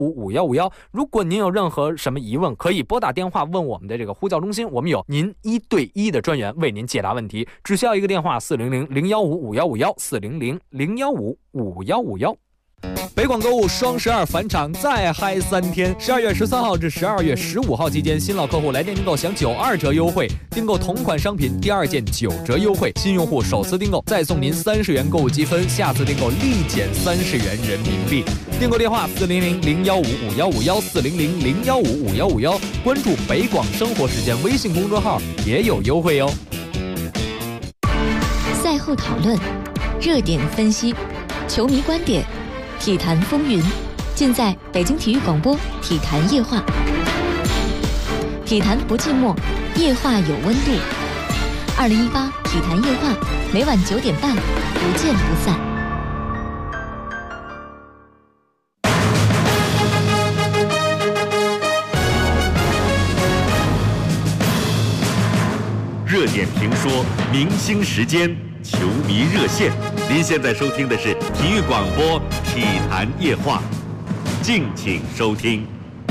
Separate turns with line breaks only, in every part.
0155151。如果您有任何什么疑问，可以拨打电话问我们的这个呼叫中心，我们有您1对1的专员为您解答问题，只需要一个电话400-015-5151，400-015-5151。北广购物双12返场再嗨3天，12月13号至12月15号期间，新老客户来电订购享92折优惠，订购同款商品第2件9折优惠，新用户首次订购再送您30元购物积分，下次订购立减30元人民币。订购电话400-015-5151，400-015-5151，关注北广生活时间微信公众号也有优惠哦。
赛后讨论，热点分析，球迷观点，体坛风云，尽在北京体育广播体坛夜话。体坛不寂寞，夜话有温度。2018体坛夜话，每晚9点半，不见不散。
热点评说，明星时间，球迷热线。您现在收听的是体育广播体坛夜话，敬请收听。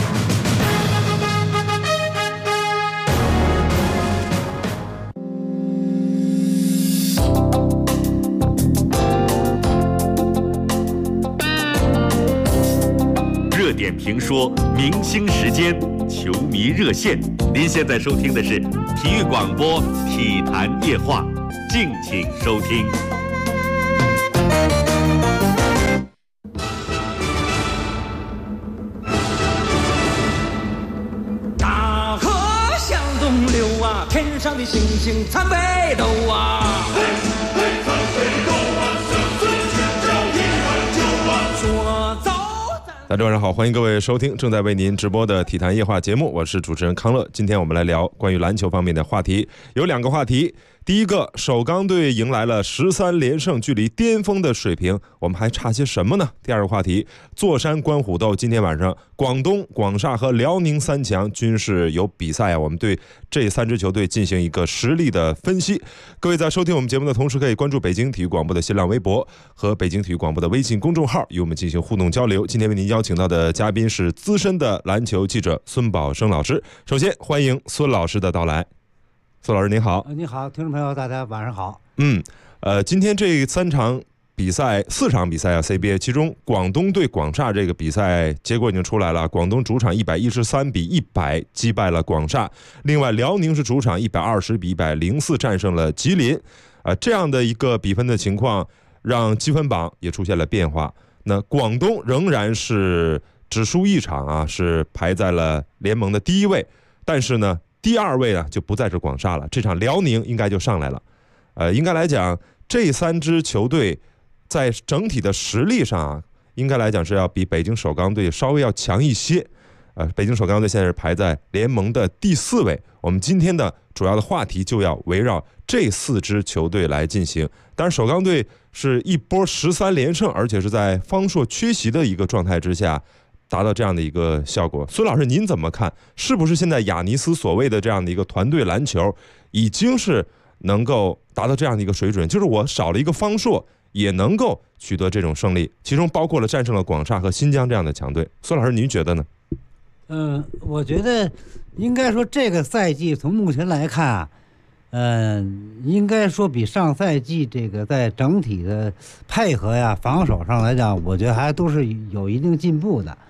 热点评说，明星时间，球迷热线。您现在收听的是体育广播体坛夜话，敬请收听。
大河向东流啊，天上的星星参北斗啊。嘿，嘿，参北斗啊，生死千朝一碗酒啊。说走。
大家晚上好，欢迎各位收听正在为您直播的体坛夜话节目，我是主持人康乐。今天我们来聊关于篮球方面的话题，有2个话题。第一个，首钢队迎来了13连胜，距离巅峰的水平，我们还差些什么呢？第2个话题，坐山观虎斗，今天晚上广东、广厦和辽宁3强均是有比赛啊，我们对这3支球队进行一个实力的分析。各位在收听我们节目的同时，可以关注北京体育广播的新浪微博和北京体育广播的微信公众号，与我们进行互动交流。今天为您邀请到的嘉宾是资深的篮球记者孙宝生老师。首先欢迎孙老师的到来。孙老师您好。
你好，听众朋友大家晚上好。
今天这4场比赛啊 CBA， 其中广东对广厦这个比赛结果已经出来了，广东主场113-100击败了广厦，另外辽宁是主场120-104战胜了吉林，这样的一个比分的情况让积分榜也出现了变化。那广东仍然是只输1场啊，是排在了联盟的第1位，但是呢第2位啊就不再是广厦了，这场辽宁应该就上来了。应该来讲这3支球队在整体的实力上啊，应该来讲是要比北京首钢队稍微要强一些。北京首钢队现在是排在联盟的第4位。我们今天的主要的话题就要围绕这4支球队来进行。当然首钢队是一波13连胜，而且是在方硕缺席的一个状态之下达到这样的一个效果。孙老师您怎么看？是不是现在亚尼斯所谓的这样的一个团队篮球已经是能够达到这样的一个水准，就是我少了一个方硕也能够取得这种胜利，其中包括了战胜了广厦和新疆这样的强队。孙老师您觉得呢？
我觉得应该说这个赛季从目前来看啊，应该说比上赛季这个在整体的配合呀、防守上来讲，我觉得还都是有一定进步的。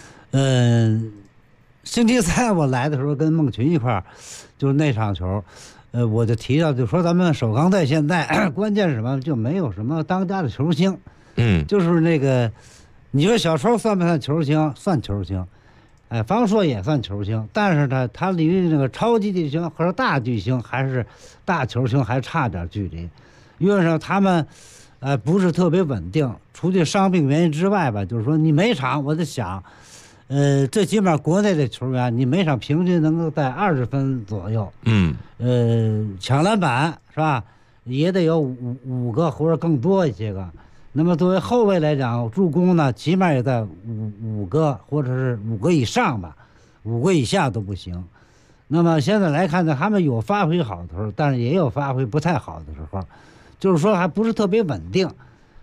星期3我来的时候跟孟群一块儿，就是那场球，我就提到，就说咱们首钢队现在关键是什么，就没有什么当家的球星。就是那个，你说小抽算不算球星？算球星。方硕也算球星，但是呢，他离那个超级巨星或者大巨星还是大球星还差点距离，因为说他们不是特别稳定，除去伤病原因之外吧，就是说你每场我在想，最起码国内的球员，你每场平均能够在20分左右，抢篮板是吧，也得有五个或者更多一些个。那么作为后卫来讲，助攻呢，起码也在五个或者是5个以上吧，5个以下都不行。那么现在来看呢，他们有发挥好的时候，但是也有发挥不太好的时候，就是说还不是特别稳定。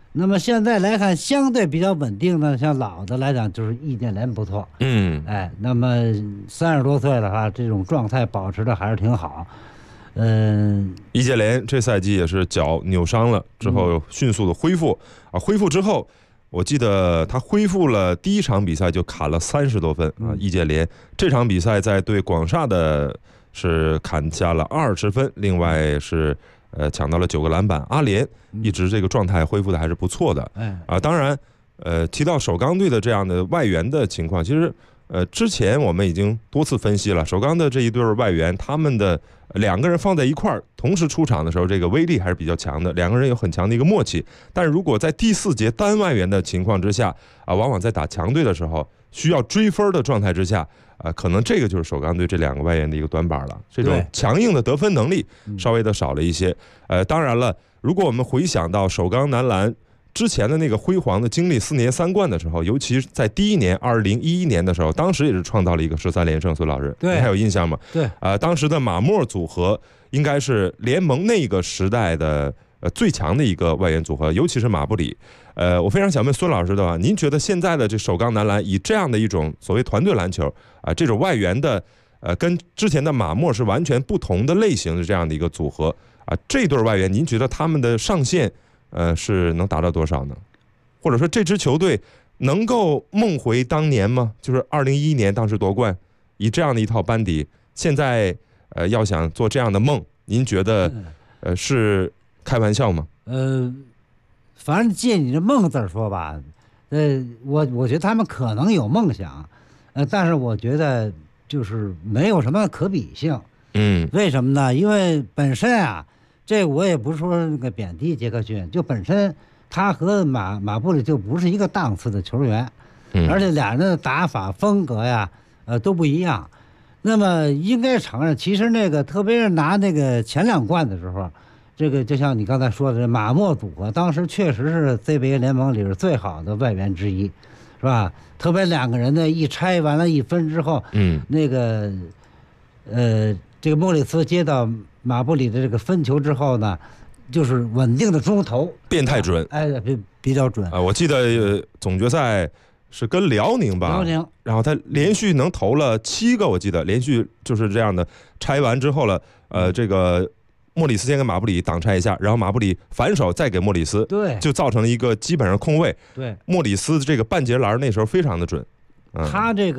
那么现在来看，相对比较稳定的，像老的来讲，就是易建联不错。那么30多岁的话，这种状态保持的还是挺好。
易建联这赛季也是脚扭伤了之后迅速的恢复恢复之后，我记得他恢复了第一场比赛就砍了30多分易建联这场比赛在对广厦的是砍下了20分，另外是抢到了9个篮板。阿联一直这个状态恢复的还是不错的。当然提到首钢队的这样的外援的情况，其实之前我们已经多次分析了，首钢的这一对外援，他们的2个人放在一块儿同时出场的时候，这个威力还是比较强的，2个人有很强的一个默契。但是如果在第4节单外援的情况之下往往在打强队的时候需要追分的状态之下可能这个就是首钢队这2个外援的一个短板了，这种强硬的得分能力稍微的少了一些。当然了，如果我们回想到首钢男篮之前的那个辉煌的经历，4年3冠的时候，尤其是在第1年2011年的时候，当时也是创造了一个13连胜。孙老师，你还有印象吗？
对，
当时的马默组合应该是联盟那个时代的最强的一个外援组合，尤其是马布里。我非常想问孙老师的话，您觉得现在的这首钢男篮以这样的一种所谓团队篮球这种外援的跟之前的马默是完全不同的类型的这样的一个组合这对外援您觉得他们的上限是能达到多少呢？或者说这支球队能够梦回当年吗？就是2011年当时夺冠，以这样的一套班底，现在要想做这样的梦，您觉得是开玩笑吗？
反正借你这梦字说吧，我觉得他们可能有梦想，但是我觉得就是没有什么可比性。为什么呢？因为本身这我也不是说那个贬低杰克逊，就本身他和马布里就不是一个档次的球员，而且俩人的打法风格都不一样。那么应该承认，其实那个特别是拿那个前2冠的时候，这个就像你刚才说的马默组合，当时确实是 CBA 联盟里边最好的外援之一，是吧？特别2个人呢一拆完了1分之后，那个这个莫里斯接到马布里的这个分球之后呢，就是稳定的中投，
变态准，
比较准
我记得总决赛是跟辽宁吧，然后他连续能投了7个，我记得连续就是这样的拆完之后了，这个莫里斯先跟马布里挡拆一下，然后马布里反手再给莫里斯，
对，
就造成了一个基本上空位。
对，
莫里斯这个半截篮那时候非常的准。
他这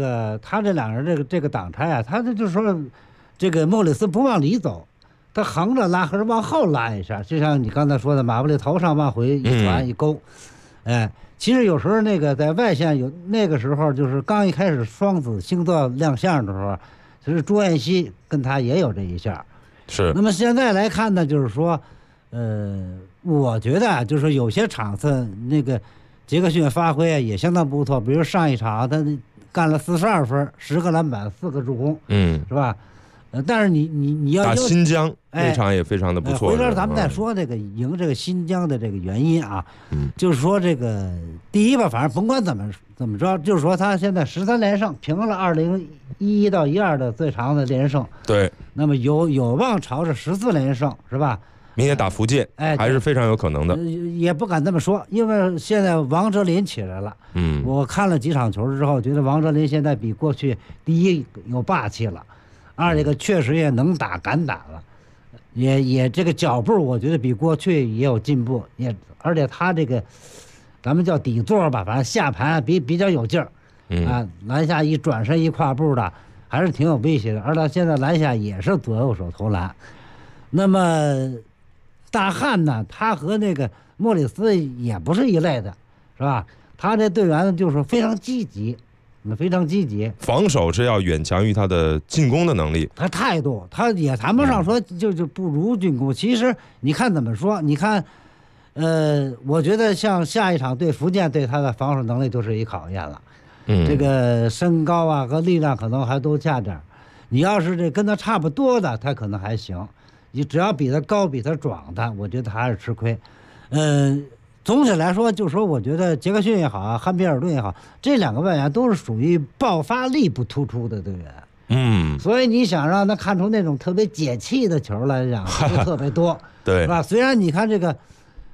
2人这个挡拆他就是说，这个莫里斯不往里走，他横着拉，还是往后拉一下，就像你刚才说的，马布里头上往回一传一勾，其实有时候那个在外线有那个时候就是刚一开始双子星座亮相的时候，其实朱彦西跟他也有这一下。
是。
那么现在来看呢，就是说，我觉得就是有些场次那个杰克逊发挥也相当不错，比如上一场他干了42分，10个篮板，4个助攻，是吧？但是你要
打新疆那场也非常的不错。
回头咱们再说这个赢这个新疆的这个原因就是说这个第一吧，反正甭管怎么着，就是说他现在13连胜，平了2011到12的最长的连胜。
对。
那么有望朝着14连胜，是吧？
明天打福建，还是非常有可能的。
也不敢这么说，因为现在王哲林起来了。我看了几场球之后，觉得王哲林现在比过去第一有霸气了。这个确实也能打敢打了，也这个脚步我觉得比过去也有进步，而且他这个咱们叫底座吧，反正下盘比较有劲儿，篮下一转身一跨步的还是挺有威胁的，而他现在篮下也是左右手投篮。那么大汉呢，他和那个莫里斯也不是一类的，是吧？他这队员就是非常积极。非常积极，
防守是要远强于他的进攻的能力。
他态度，他也谈不上说就不如进攻。其实你看怎么说？你看，我觉得像下一场对福建，对他的防守能力就是一考验了。这个身高和力量可能还都差点。你要是这跟他差不多的，他可能还行。你只要比他高、比他壮的，我觉得还是吃亏。总体来说，就是说，我觉得杰克逊也好汉密尔顿也好，这2个外援都是属于爆发力不突出的队员。所以你想让他看出那种特别解气的球来讲，不特别多，
对，
是吧？虽然你看这个，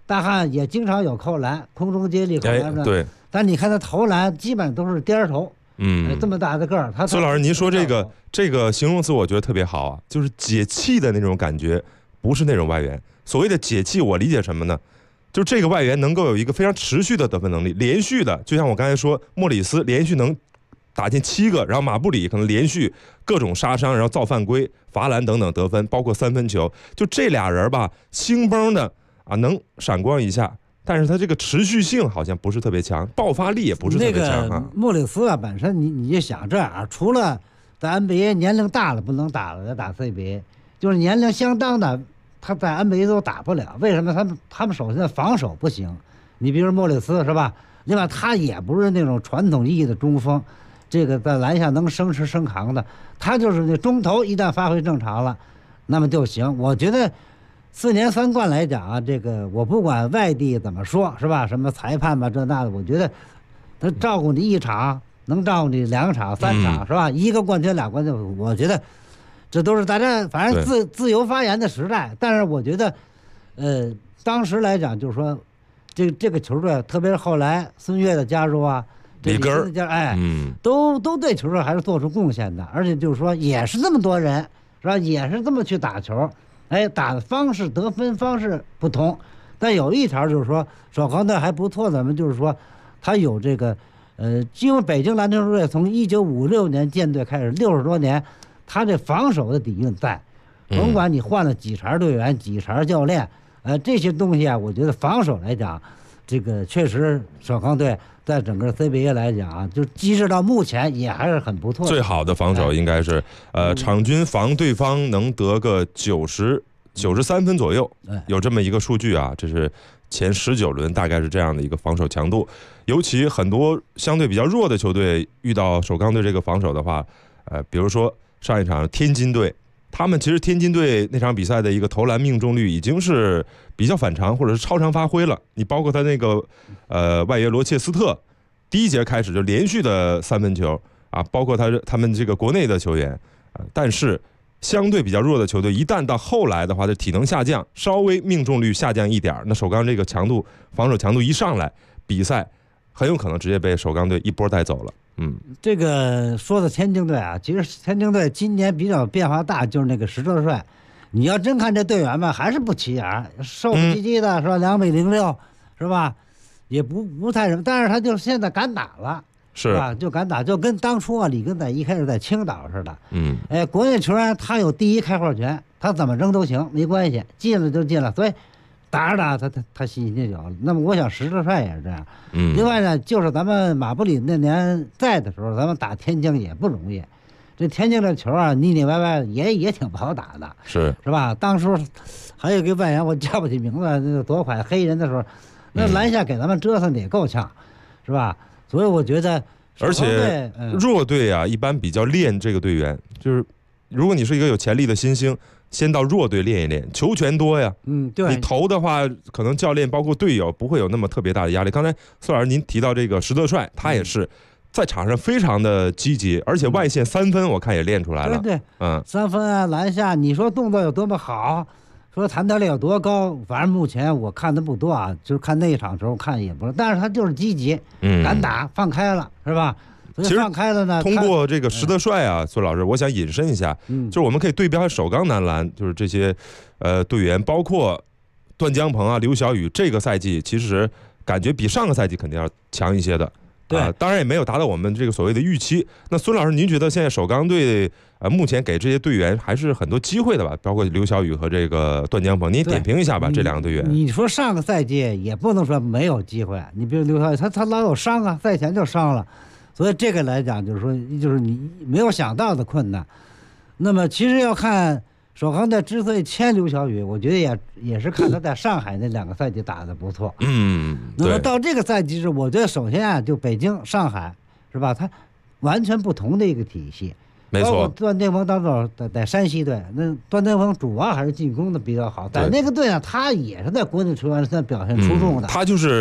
大汉也经常有扣篮，空中接力扣篮的。
对。
但你看他投篮基本都是颠头。这么大的个儿，孙
老师，您说这个形容词，我觉得特别好啊，就是解气的那种感觉，不是那种外援。所谓的解气，我理解什么呢？就是这个外援能够有一个非常持续的得分能力，连续的，就像我刚才说，莫里斯连续能打进7个，然后马布里可能连续各种杀伤，然后造犯规、罚篮等等得分，包括3分球，就这俩人吧，兴崩的啊，能闪光一下。但是他这个持续性好像不是特别强，爆发力也不是特别强啊。
莫里斯啊，本身你就想这样，除了在 NBA 年龄大了不能打了，再打 CBA， 就是年龄相当的，他在 NBA 都打不了。为什么？他们首先防守不行。你比如莫里斯是吧？另外他也不是那种传统意义的中锋，这个在篮下能生吃生扛的，他就是那中投一旦发挥正常了，那么就行。我觉得。4年3冠来讲啊，这个我不管外地怎么说，是吧？什么裁判吧，这那的，我觉得他照顾你1场，能照顾你2场、3场，是吧？1个冠军2冠军，我觉得这都是大家反正自由发言的时代。但是我觉得，当时来讲就是说，这个球队，特别是后来孙悦的加入啊，
里根儿，
都对球队还是做出贡献的，而且就是说也是这么多人，是吧？也是这么去打球。打的方式得分方式不同，但有一条就是说，首钢队还不错的，就是说，他有这个，因为北京篮球队从1956年建队开始60多年，他这防守的底蕴在，甭管你换了几茬队员、几茬教练，这些东西啊，我觉得防守来讲，这个确实首钢队在整个 CBA 来讲啊，就机制到目前也还是很不错的。
最好的防守应该是，场均防对方能得个93分左右，有这么一个数据啊，这是前19轮大概是这样的一个防守强度。尤其很多相对比较弱的球队遇到首钢队这个防守的话，比如说上一场天津队，他们其实天津队那场比赛的一个投篮命中率已经是比较反常或者是超常发挥了。你包括他那个外援罗切斯特，第1节开始就连续的3分球啊，包括他们这个国内的球员，但是相对比较弱的球队，一旦到后来的话，这体能下降，稍微命中率下降一点，那首钢这个防守强度一上来，比赛很有可能直接被首钢队一波带走了。
这个说的天津队啊，其实天津队今年比较变化大，就是那个石德帅。你要真看这队员吧，还是不起眼，瘦不唧唧的，是吧？2.06米，是吧？也不太什么，但是他就现在敢打了，是吧？就敢打，就跟当初啊李根在一开始在青岛似的。国内球员他有第一开火权，他怎么扔都行，没关系，进了就进了，所以打着打他心就有了。那么我想石德帅也是这样。另外呢，就是咱们马布里那年在的时候，咱们打天津也不容易。这天津这球啊，腻腻歪歪也挺不好打的，是吧？当时还有一个外援，我叫不起名字，那个多快黑人的时候，那篮下给咱们折腾的也够呛，是吧？所以我觉得，
而且弱队啊，一般比较练这个队员，就是如果你是一个有潜力的新星，先到弱队练一练，球权多呀。对。你投的话，可能教练包括队友不会有那么特别大的压力。刚才孙老师您提到这个石德帅，他也是在场上非常的积极，而且外线3分我看也练出来了。
对，3分啊，篮下，你说动作有多么好，说弹跳力有多高，反正目前我看的不多啊，就是看那一场时候看也不是，但是他就是积极，敢打，放开了，是吧？
其实
放开了呢，
通过这个石德帅啊，孙老师，我想引申一下，就是我们可以对标首钢男篮，就是这些队员，包括段江鹏啊、刘晓宇，这个赛季其实感觉比上个赛季肯定要强一些的。对，当然也没有达到我们这个所谓的预期。那孙老师，您觉得现在首钢队目前给这些队员还是很多机会的吧？包括刘晓宇和这个段江鹏，您点评一下吧，这2个队员。
你说上个赛季也不能说没有机会，你比如刘晓宇，他老有伤啊，赛前就伤了。所以这个来讲，就是说，就是你没有想到的困难。那么其实要看首钢队之所以签刘晓宇，我觉得也是看他在上海那2个赛季打得不错。那么到这个赛季是，我觉得首先啊，就北京、上海，是吧？它完全不同的一个体系。
没错。包括
段巅峰当时在山西队，那段巅峰主要还是进攻的比较好，在那个队啊，他也是在国内球员现在表现出众的。
他就是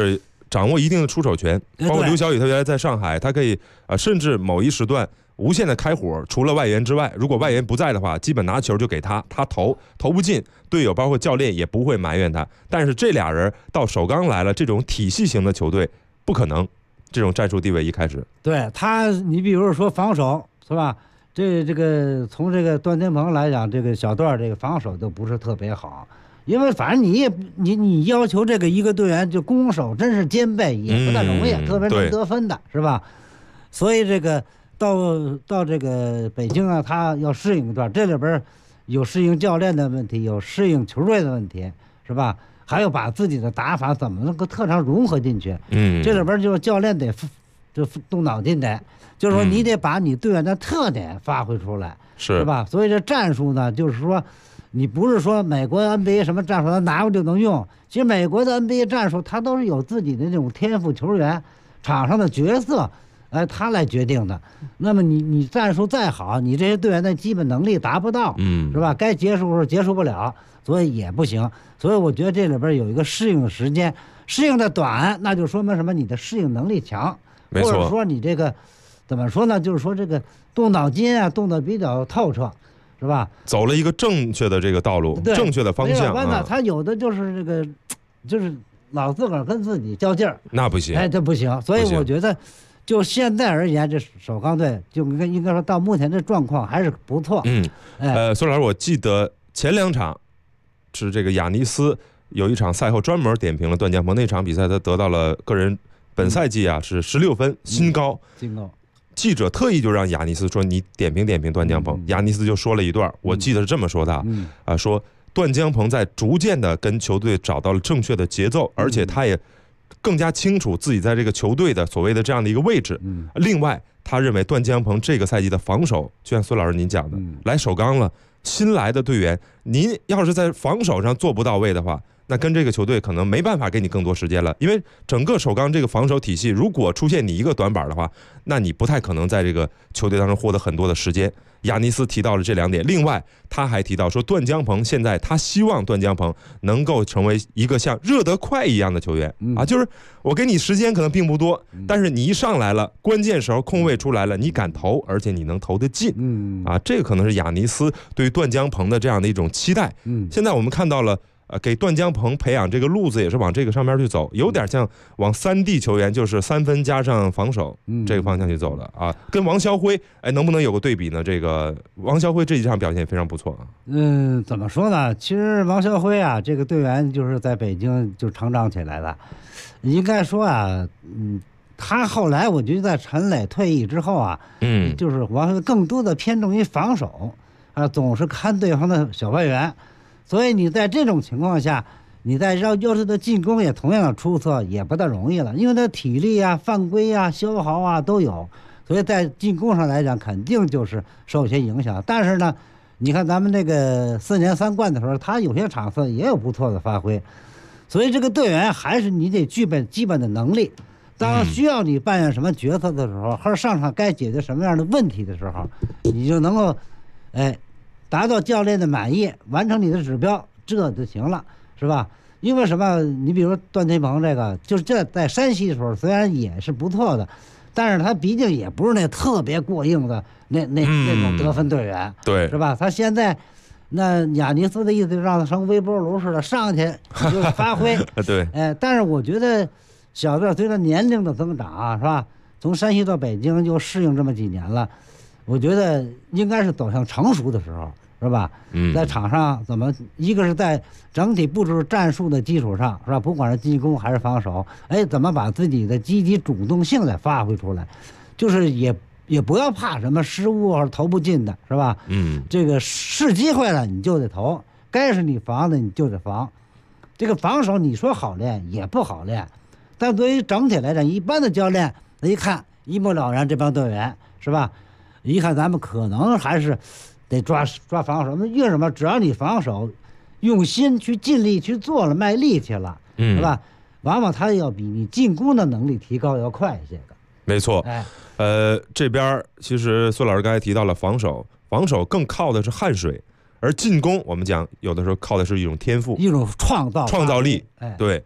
掌握一定的出手权，包括刘晓宇他原来在上海，他可以甚至某一时段无限的开火，除了外援之外，如果外援不在的话，基本拿球就给他投不进，队友包括教练也不会埋怨他。但是这俩人到首钢来了，这种体系型的球队不可能这种战术地位一开始。
对他，你比如说防守是吧？这个从这个段天鹏来讲，这个小段这个防守就不是特别好，因为反正你要求这个一个队员就攻守真是兼备也不大容易，特别能得分的是吧？所以这个到这个北京啊，他要适应一段，这里边有适应教练的问题，有适应球队的问题，是吧？还有把自己的打法怎么能够特长融合进去？这里边就是教练得就动脑筋得。就是说，你得把你队员的特点发挥出来，是吧？所以这战术呢，就是说，你不是说美国 NBA 什么战术他拿过就能用，其实美国的 NBA 战术它都是有自己的那种天赋球员，场上的角色，他来决定的。那么你战术再好，你这些队员的基本能力达不到，是吧？该结束的时候结束不了，所以也不行。所以我觉得这里边有一个适应的时间，适应的短，那就说明什么？你的适应能力强，或者说你这个。怎么说呢？就是说这个动脑筋啊，动得比较透彻，是吧？
走了一个正确的这个道路，正确的方向啊。
他有的就是这个，就是老自个儿跟自己较劲儿，
那不行，
这不行。所以我觉得，就现在而言，这首钢队就应该说到目前这状况还是不错。
孙老师，我记得前2场是这个亚尼斯有一场赛后专门点评了段江鹏，那场比赛他得到了个人本赛季啊是16分，新高。记者特意就让亚尼斯说你点评段江鹏，亚尼斯就说了一段，我记得是这么说的说段江鹏在逐渐的跟球队找到了正确的节奏，而且他也更加清楚自己在这个球队的所谓的这样的一个位置。另外他认为段江鹏这个赛季的防守，就像孙老师您讲的，来首钢了，新来的队员，您要是在防守上做不到位的话，那跟这个球队可能没办法给你更多时间了，因为整个首钢这个防守体系，如果出现你一个短板的话，那你不太可能在这个球队当中获得很多的时间。亚尼斯提到了这2点，另外他还提到说，段江鹏现在他希望段江鹏能够成为一个像热得快一样的球员就是我给你时间可能并不多，但是你一上来了，关键时候空位出来了，你敢投，而且你能投得进这个可能是亚尼斯对于段江鹏的这样的一种期待。现在我们看到了。给段江鹏培养这个路子也是往这个上面去走，有点像往3D 球员，就是3分加上防守这个方向去走的跟王霄辉能不能有个对比呢？这个王霄辉这几场表现也非常不错
怎么说呢？其实王霄辉啊，这个队员就是在北京就成长起来了。应该说他后来我觉得在陈磊退役之后就是王霄辉更多的偏重于防守总是看对方的小外援。所以你在这种情况下，你在要求的进攻也同样的出色，也不大容易了，因为他体力犯规消耗都有，所以在进攻上来讲，肯定就是受一些影响。但是呢，你看咱们这个4年3冠的时候，他有些场次也有不错的发挥，所以这个队员还是你得具备基本的能力。当需要你扮演什么角色的时候，或者上场该解决什么样的问题的时候，你就能够，达到教练的满意，完成你的指标，这就行了，是吧？因为什么？你比如说段天鹏这个，就是在山西的时候，虽然也是不错的，但是他毕竟也不是那特别过硬的那种得分队员，
对，
是吧？他现在那亚尼斯的意思就让他成微波炉似的上去就发挥，
对，
但是我觉得小队随着年龄的增长是吧？从山西到北京就适应这么几年了。我觉得应该是走向成熟的时候，是吧？在场上怎么一个是在整体布置战术的基础上，是吧？不管是进攻还是防守，怎么把自己的积极主动性再发挥出来，就是也不要怕什么失误或者投不进的，是吧？这个是机会了你就得投，该是你防的你就得防。这个防守你说好练也不好练，但对于整体来讲，一般的教练一看一目了然，这帮队员是吧？一看咱们可能还是得抓防守，因为什么？只要你防守用心去尽力去做了，卖力气了，是吧？往往他要比你进攻的能力提高要快一些的。
没错，这边其实孙老师刚才提到了防守更靠的是汗水，而进攻我们讲有的时候靠的是一种天赋，
一种创造力。
对，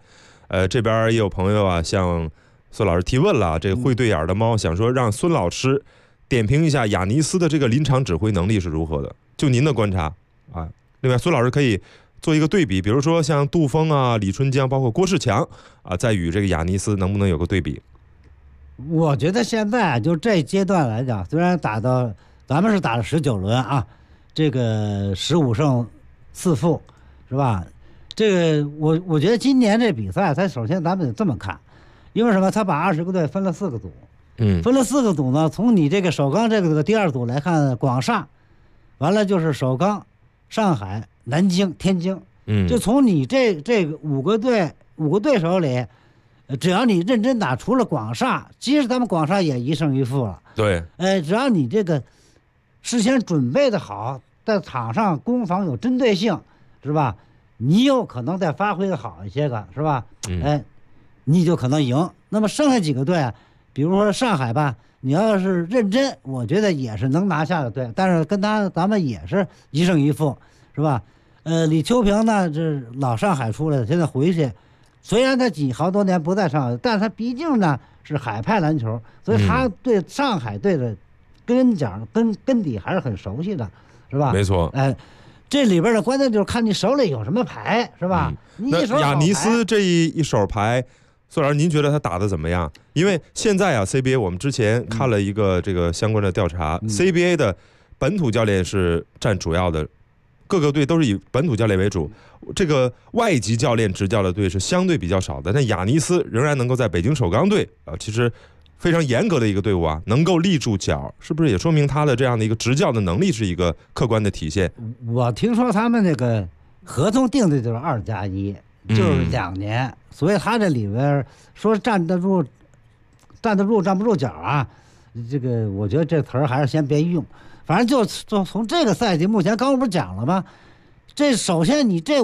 这边也有朋友啊向孙老师提问了，这个会对眼的猫想说让孙老师点评一下亚尼斯的这个临场指挥能力是如何的，就您的观察啊。另外孙老师可以做一个对比，比如说像杜峰啊、李春江，包括郭士强啊，再与这个亚尼斯能不能有个对比？
我觉得现在就这阶段来讲，虽然咱们是打了19轮啊，这个15胜4负，是吧？这个我觉得今年这比赛，首先咱们得这么看，因为什么？他把20个队分了4个组，分了4个组呢。从你这个首钢这个第二组来看，广厦，完了就是首钢、上海、南京、天津，就从你这个5个对手里，只要你认真打，除了广厦，其实咱们广厦也1胜1负了。
对，
只要你这个事先准备的好，在场上攻防有针对性，是吧？你有可能再发挥的好一些个，是吧？你就可能赢。那么剩下几个队啊，比如说上海吧，你要是认真，我觉得也是能拿下的队，但是跟咱们也是1胜1负，是吧？李秋平呢，这老上海出来的，现在回去，虽然他好多年不在上海，但是他毕竟呢是海派篮球，所以他对上海队的根底还是很熟悉的，是吧？
没错。
这里边的关键就是看你手里有什么牌，是吧？
那亚尼斯这一手牌，孙老师您觉得他打得怎么样？因为现在啊 CBA 我们之前看了一个这个相关的调查，CBA 的本土教练是占主要的，各个队都是以本土教练为主，这个外籍教练执教的队是相对比较少的。但亚尼斯仍然能够在北京首钢队其实非常严格的一个队伍啊，能够立住脚，是不是也说明他的这样的一个执教的能力是一个客观的体现？
我听说他们那个合同定的就是2+1，就是2年，所以他这里边说站得住站不住脚啊，这个我觉得这词儿还是先别用。反正就从这个赛季目前，刚刚不是讲了吗？这首先你这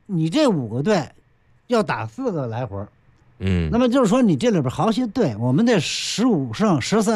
5个队要打4个来回。那么就是说，你这里边好些队，我们这15胜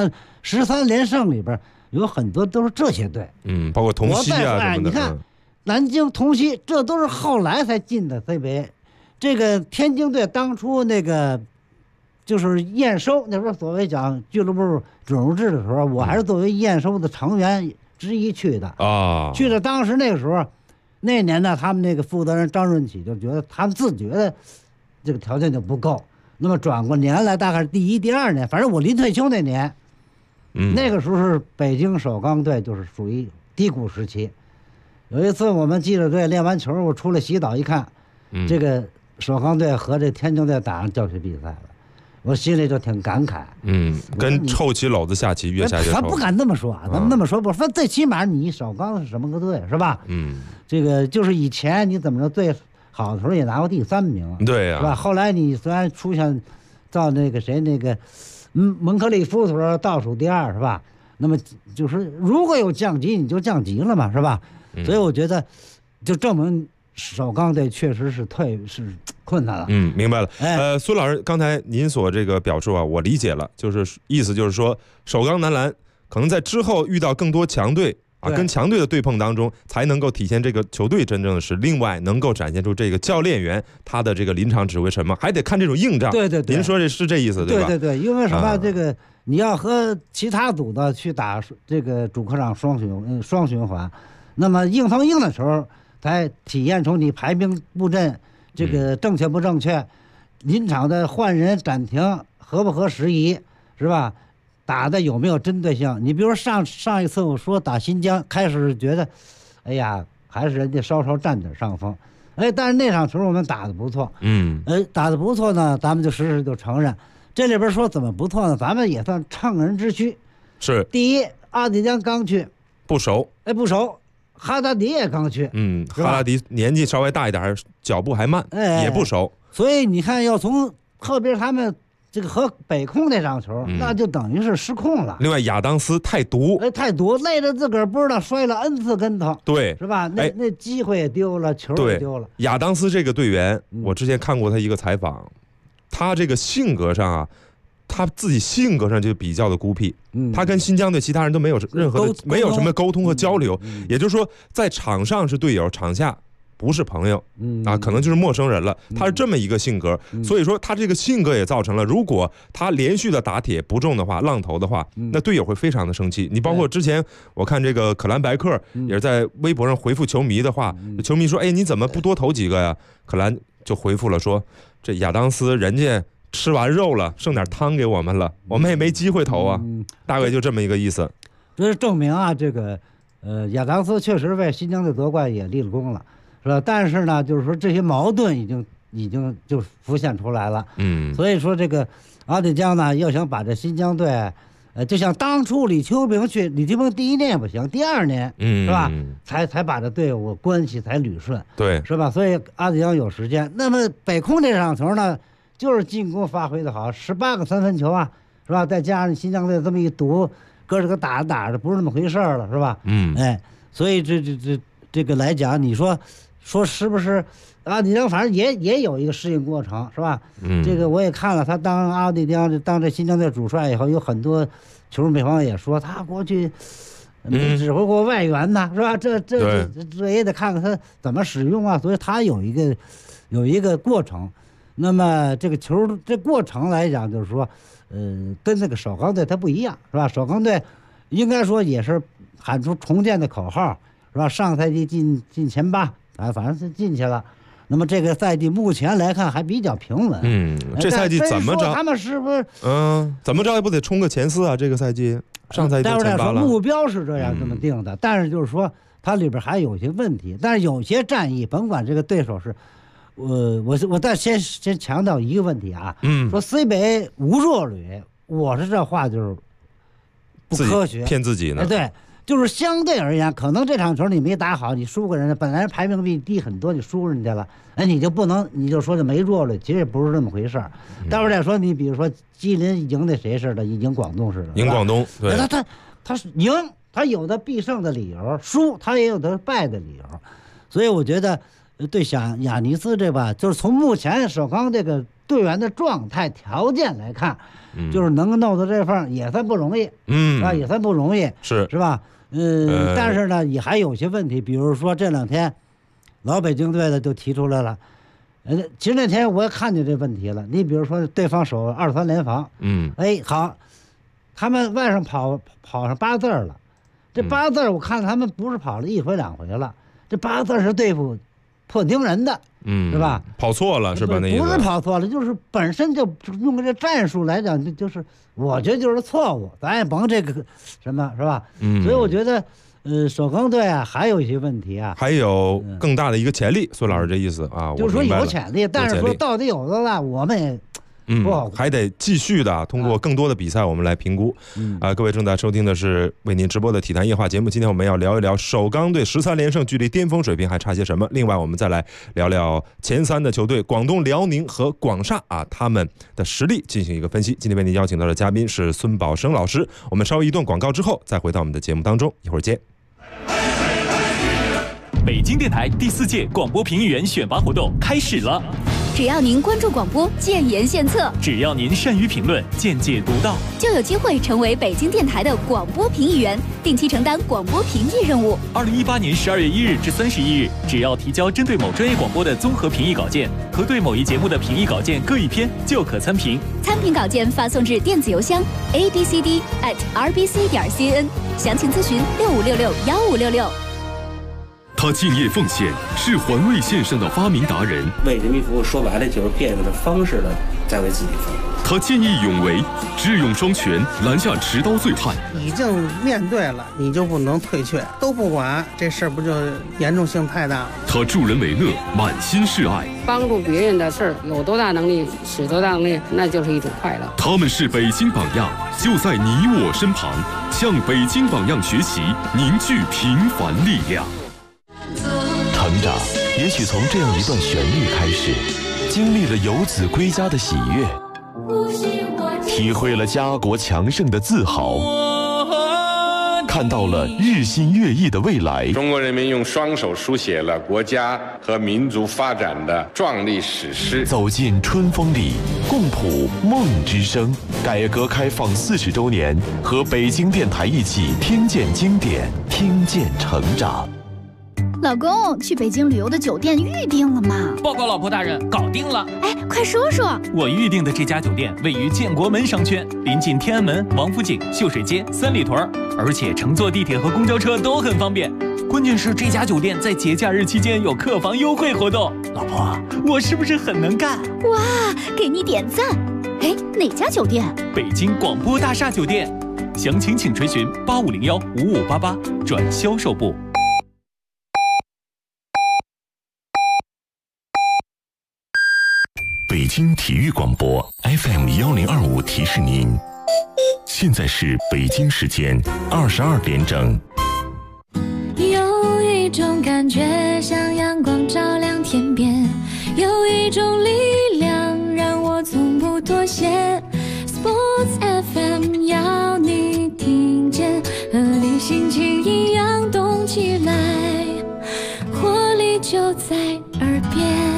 13连胜里边有很多都是这些队，
包括同曦啊什么的。
你看，南京、同曦，这都是后来才进的 CBA。这个天津队当初那个就是验收，那时候所谓讲俱乐部准入制的时候，我还是作为验收的成员之一去的啊。去的当时那个时候，那年呢，他们那个负责人张润起就觉得他们自己觉得这个条件就不够。那么转过年来，大概是第1、第2年，反正我临退休那年，那个时候是北京首钢队就是属于低谷时期。有一次我们记者队练完球，我出来洗澡一看，这个首钢队和这天津队打上教学比赛了，我心里就挺感慨。
跟臭棋篓子下棋，越下越臭。
咱不敢这么说，咱们那么说不，反正最起码你首钢是什么个队，是吧？这个就是以前你怎么着最好的时候也拿过第3名，
对呀，
是吧？后来你虽然出现到那个谁那个蒙克利夫的时候倒数第2，是吧？那么就是如果有降级，你就降级了嘛，是吧？所以我觉得就证明首钢队确实是困难了。
明白了。孙老师刚才您所这个表述啊，我理解了，就是意思就是说，首钢男篮可能在之后遇到更多强队。跟强队的对碰当中，才能够体现这个球队真正的是，另外能够展现出这个教练员他的这个临场指挥什么，还得看这种硬仗。
对，
您说这意思对吧？
对，因为什么？这个你要和其他组的去打这个主客场双循环，那么硬碰硬的时候，才体现出你排兵布阵这个正确不正确，临场的换人暂停合不合时宜，是吧？打的有没有针对性？你比如上一次我说打新疆，开始觉得，哎呀，还是人家稍稍占点上风，但是那场球我们打得不错，打得不错呢，咱们就实就承认。这里边说怎么不错呢？咱们也算乘人之躯。
是。
第一，阿迪江刚去，
不熟，
不熟。哈达迪也刚去，
哈达迪年纪稍微大一点，脚步还慢，也不熟。
所以你看，要从特别他们。这个和北控那场球，那就等于是失控了。
另外，亚当斯太毒，
太毒，累得自个儿不知道摔了 N 次跟头，
对，
是吧？那机会也丢了，球也丢了。
亚当斯这个队员，我之前看过他一个采访，他这个性格上啊，他自己性格上就比较的孤僻，他跟新疆队其他人都没有任何的没有什么沟通和交流，也就是说，在场上是队友，场下不是朋友，可能就是陌生人了。他是这么一个性格，所以说他这个性格也造成了，如果他连续的打铁不中的话，浪头的话，那队友会非常的生气。你包括之前我看这个可兰白克也是在微博上回复球迷的话，球迷说：“哎，你怎么不多投几个呀？”可兰就回复了说：“这亚当斯人家吃完肉了，剩点汤给我们了，我们也没机会投啊。”大概就这么一个意思。
这是证明啊，这个亚当斯确实为新疆队夺冠也立了功了，是吧？但是呢，就是说这些矛盾已经就浮现出来了。所以说这个阿迪江呢，要想把这新疆队，就像当初李秋平第一年也不行，第二年，是吧？才把这队伍关系才捋顺，
对，
是吧？所以阿迪江有时间。那么北空这场球呢，就是进攻发挥的好，18个3分球啊，是吧？再加上新疆队这么一赌。哥这个打着不是那么回事了，是吧？所以这个来讲，你说是不是阿迪江？反正也有一个适应过程，是吧？这个我也看了，他当阿迪江当这新疆队主帅以后，有很多球迷朋友也说他过去指挥过外援呐，是吧？这也得看看他怎么使用啊。所以他有一个过程。那么这个球这过程来讲，就是说。跟那个首钢队它不一样，是吧？首钢队应该说也是喊出重建的口号，是吧？上赛季进前8，反正是进去了。那么这个赛季目前来看还比较平稳。
这赛季怎么着？
他们是不是？
怎么着也不得冲个前4啊？这个赛季，上赛季前8了。
目标是这样这么定的，但是就是说它里边还有些问题，但是有些战役，甭管这个对手是。我再先强调一个问题啊，说西北无弱旅，我是这话就是不科学，
骗自己呢。
对，就是相对而言，可能这场球你没打好，你输过人家，本来排名比低很多，你输人家了，你就不能，你就说就没弱旅，其实也不是这么回事儿。待会儿再说，你比如说吉林赢那谁似的，赢广东似的，
赢广东，对，
他是赢，他有的必胜的理由，输他也有的败的理由，所以我觉得。对，像亚尼斯这吧，就是从目前首钢这个队员的状态条件来看，就是能弄到这份也算不容易，啊，也算不容易，是吧？但是呢，也还有些问题，比如说这2天，老北京队的就提出来了，其实那天我也看见这问题了。你比如说对方守2-3联防，好，他们外上跑上8字了，这8字我看他们不是跑了1回2回了，这8字是对付。破丁人的，是吧？
跑错了是吧？那
不是跑错了，就是本身就用这战术来讲，就是我觉得就是错误，咱也甭这个什么，是吧？所以我觉得，首钢队啊，还有一些问题啊，
还有更大的一个潜力。孙老师这意思啊，
就是说有潜力，但是说到底有多大，我们也。
还得继续的通过更多的比赛我们来评估。各位正在收听的是为您直播的体坛夜话节目，今天我们要聊一聊首钢队13连胜距离巅峰水平还差些什么。另外我们再来聊聊前3的球队广东辽宁和广厦啊，他们的实力进行一个分析。今天为您邀请到的嘉宾是孙宝生老师，我们稍微一段广告之后再回到我们的节目当中，一会儿见。
北京电台第4届广播评议员选拔活动开始了。
只要您关注广播，建言献策；
只要您善于评论，见解独到，
就有机会成为北京电台的广播评议员，定期承担广播评议任务。
2018年12月1日至31日，只要提交针对某专业广播的综合评议稿件和对某一节目的评议稿件各1篇，就可参评。
参评稿件发送至电子邮箱 abcd@rbc.cn， 详情咨询65661566。
他敬业奉献，是环卫线上的发明达人。
为人民服务，说白了就是变着方式的在为自己服务。
他见义勇为，智勇双全，拦下持刀醉汉。
已经面对了，你就不能退却，都不管，这事儿不就严重性太大了？
他助人为乐，满心是爱，
帮助别人的事儿，有多大能力使多大能力，那就是一种快乐。
他们是北京榜样，就在你我身旁，向北京榜样学习，凝聚平凡力量。
成长也许从这样一段旋律开始，经历了游子归家的喜悦，体会了家国强盛的自豪，看到了日新月异的未来。
中国人民用双手书写了国家和民族发展的壮丽史诗。
走进春风里，共谱梦之声。改革开放40周年，和北京电台一起听见经典，听见成长。
老公，去北京旅游的酒店预定了吗？
报告老婆大人，搞定了。
哎，快说说。
我预定的这家酒店位于建国门商圈，临近天安门、王府井、秀水街、三里屯，而且乘坐地铁和公交车都很方便。关键是这家酒店在节假日期间有客房优惠活动。老婆，我是不是很能干？
哇，给你点赞。哎，哪家酒店？
北京广播大厦酒店。详情请垂询8501-5588转销售部。
北京体育广播 FM1025提示您，现在是北京时间22点整。
有一种感觉像阳光照亮天边，有一种力量让我从不妥协。Sports FM 要你听见，和你心情一样动起来，活力就在耳边。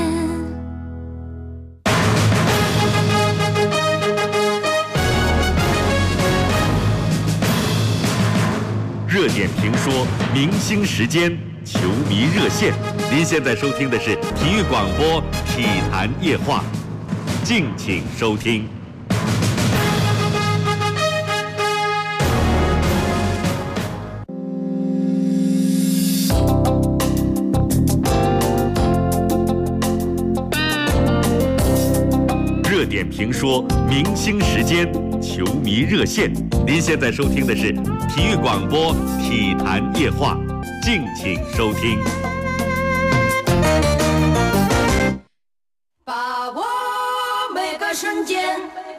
热点评说，明星时间，球迷热线。您现在收听的是体育广播体坛夜话，敬请收听。热点评说，明星时间，球迷热线。您现在收听的是体育广播体坛夜话，敬请收听。
把握每个瞬间，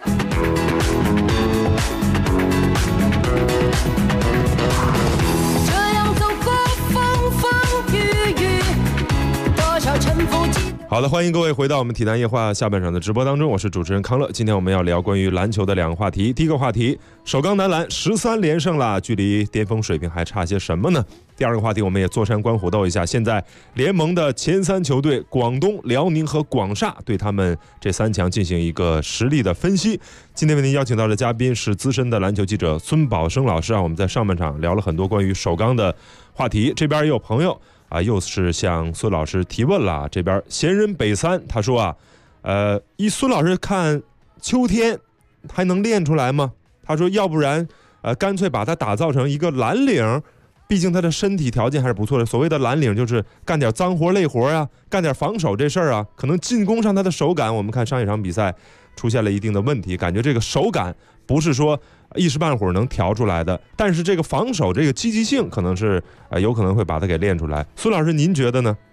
这样走过风风雨雨，多少沉浮记。
好的，欢迎各位回到我们体坛夜话下半场的直播当中，我是主持人康乐。今天我们要聊关于篮球的两个话题。第一个话题，首钢男篮13连胜了，距离巅峰水平还差些什么呢？第二个话题，我们也坐山观虎斗一下，现在联盟的前3球队广东、辽宁和广厦，对他们这3强进行一个实力的分析。今天为您邀请到的嘉宾是资深的篮球记者孙宝生老师啊。我们在上半场聊了很多关于首钢的话题，这边也有朋友又是向孙老师提问了。这边闲人北3他说啊，依孙老师看，秋天还能练出来吗？他说要不然干脆把它打造成一个蓝领，毕竟他的身体条件还是不错的。所谓的蓝领就是干点脏活累活啊，干点防守这事儿啊，可能进攻上他的手感，我们看上一场比赛出现了一定的问题，感觉这个手感不是说一时半会儿能调出来的，但是这个防守这个积极性可能是有可能会把它给练出来。孙老师您觉得呢？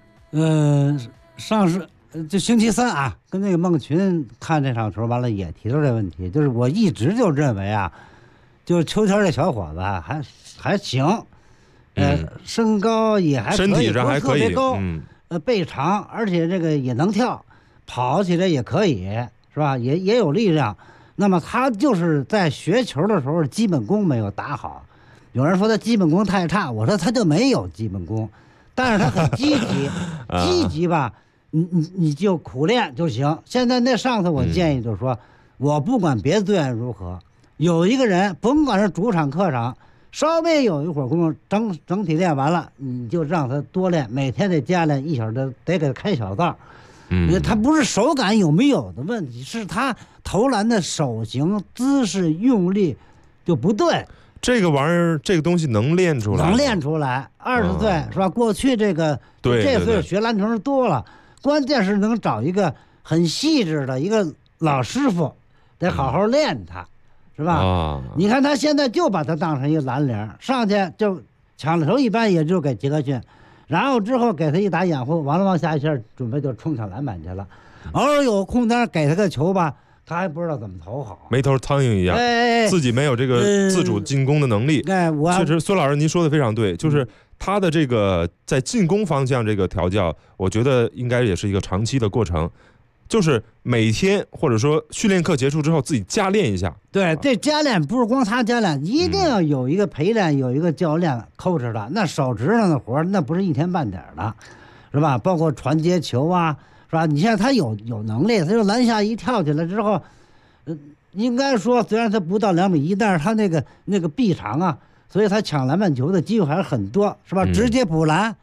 就星期3啊，跟那个孟群看这场球完了也提出这问题，就是我一直就认为啊，就是秋天这小伙子还行，身高也还可以，
身体上还可以，
特别高，背长，而且这个也能跳，跑起来也可以，是吧？也有力量。那么他就是在学球的时候基本功没有打好，有人说他基本功太差，我说他就没有基本功，但是他很积极，积极吧，你就苦练就行。现在那上次我建议就是说，我不管别的队员如何，有一个人甭管是主场客场，稍微有一会儿功夫，整体练完了，你就让他多练，每天得加练1小时，得给他开小灶。他不是手感有没有的问题，是他投篮的手型、姿势、用力就不对。
这个玩意儿，这个东西能练出来，
能练出来。20岁是吧？过去这岁数学篮球多了，关键是能找一个很细致的一个老师傅，得好好练他，是吧？你看他现在就把他当成一个蓝领，上去就抢了球，一般也就给杰克逊。然后之后给他一打掩护，完了往下一下准备就冲抢篮板去了。偶尔有空单给他个球吧，他还不知道怎么投好，
没头苍蝇一样，自己没有这个自主进攻的能力。确实，孙老师您说的非常对，就是他的这个在进攻方向这个调教，我觉得应该也是一个长期的过程。就是每天或者说训练课结束之后自己加练一下。
对，这加练不是光他加练，一定要有一个陪练，有一个教练coach他。那手指上的活那不是一天半点的，是吧？包括传接球啊，是吧？你像他有能力，他就篮下一跳起来之后，应该说虽然他不到2.1米，但是他那个臂长啊，所以他抢篮板球的机会还是很多，是吧？直接补篮。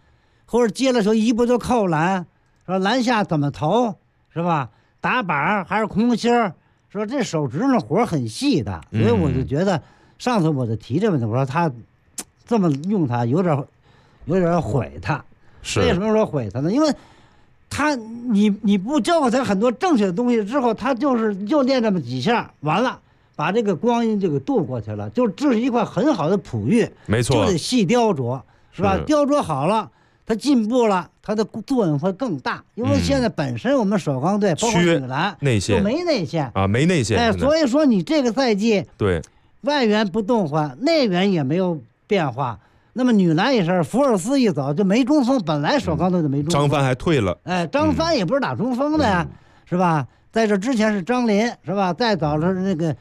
或者接了球一步就扣篮，说篮下怎么投是吧？打板还是空心儿，说这手指上活很细的，所以我就觉得上次我就提这问题，我说他这么用他有点毁他。为什么说毁他呢？因为他你不教给他很多正确的东西之后，他就练这么几下，完了把这个光阴就给度过去了，就这是一块很好的璞玉，
没错，
就得细雕琢，是吧？雕琢好了，他进步了，他的作用会更大。因为现在本身我们首钢队包括女篮
内线
就没内线
啊，没内线。
所以说你这个赛季
对
外援不动换，内援也没有变化。那么女篮也是，福尔斯一走就没中锋，本来首钢队就没中锋，
张帆还退了。
张帆也不是打中锋的呀，是吧？在这之前是张林，是吧？再早是那个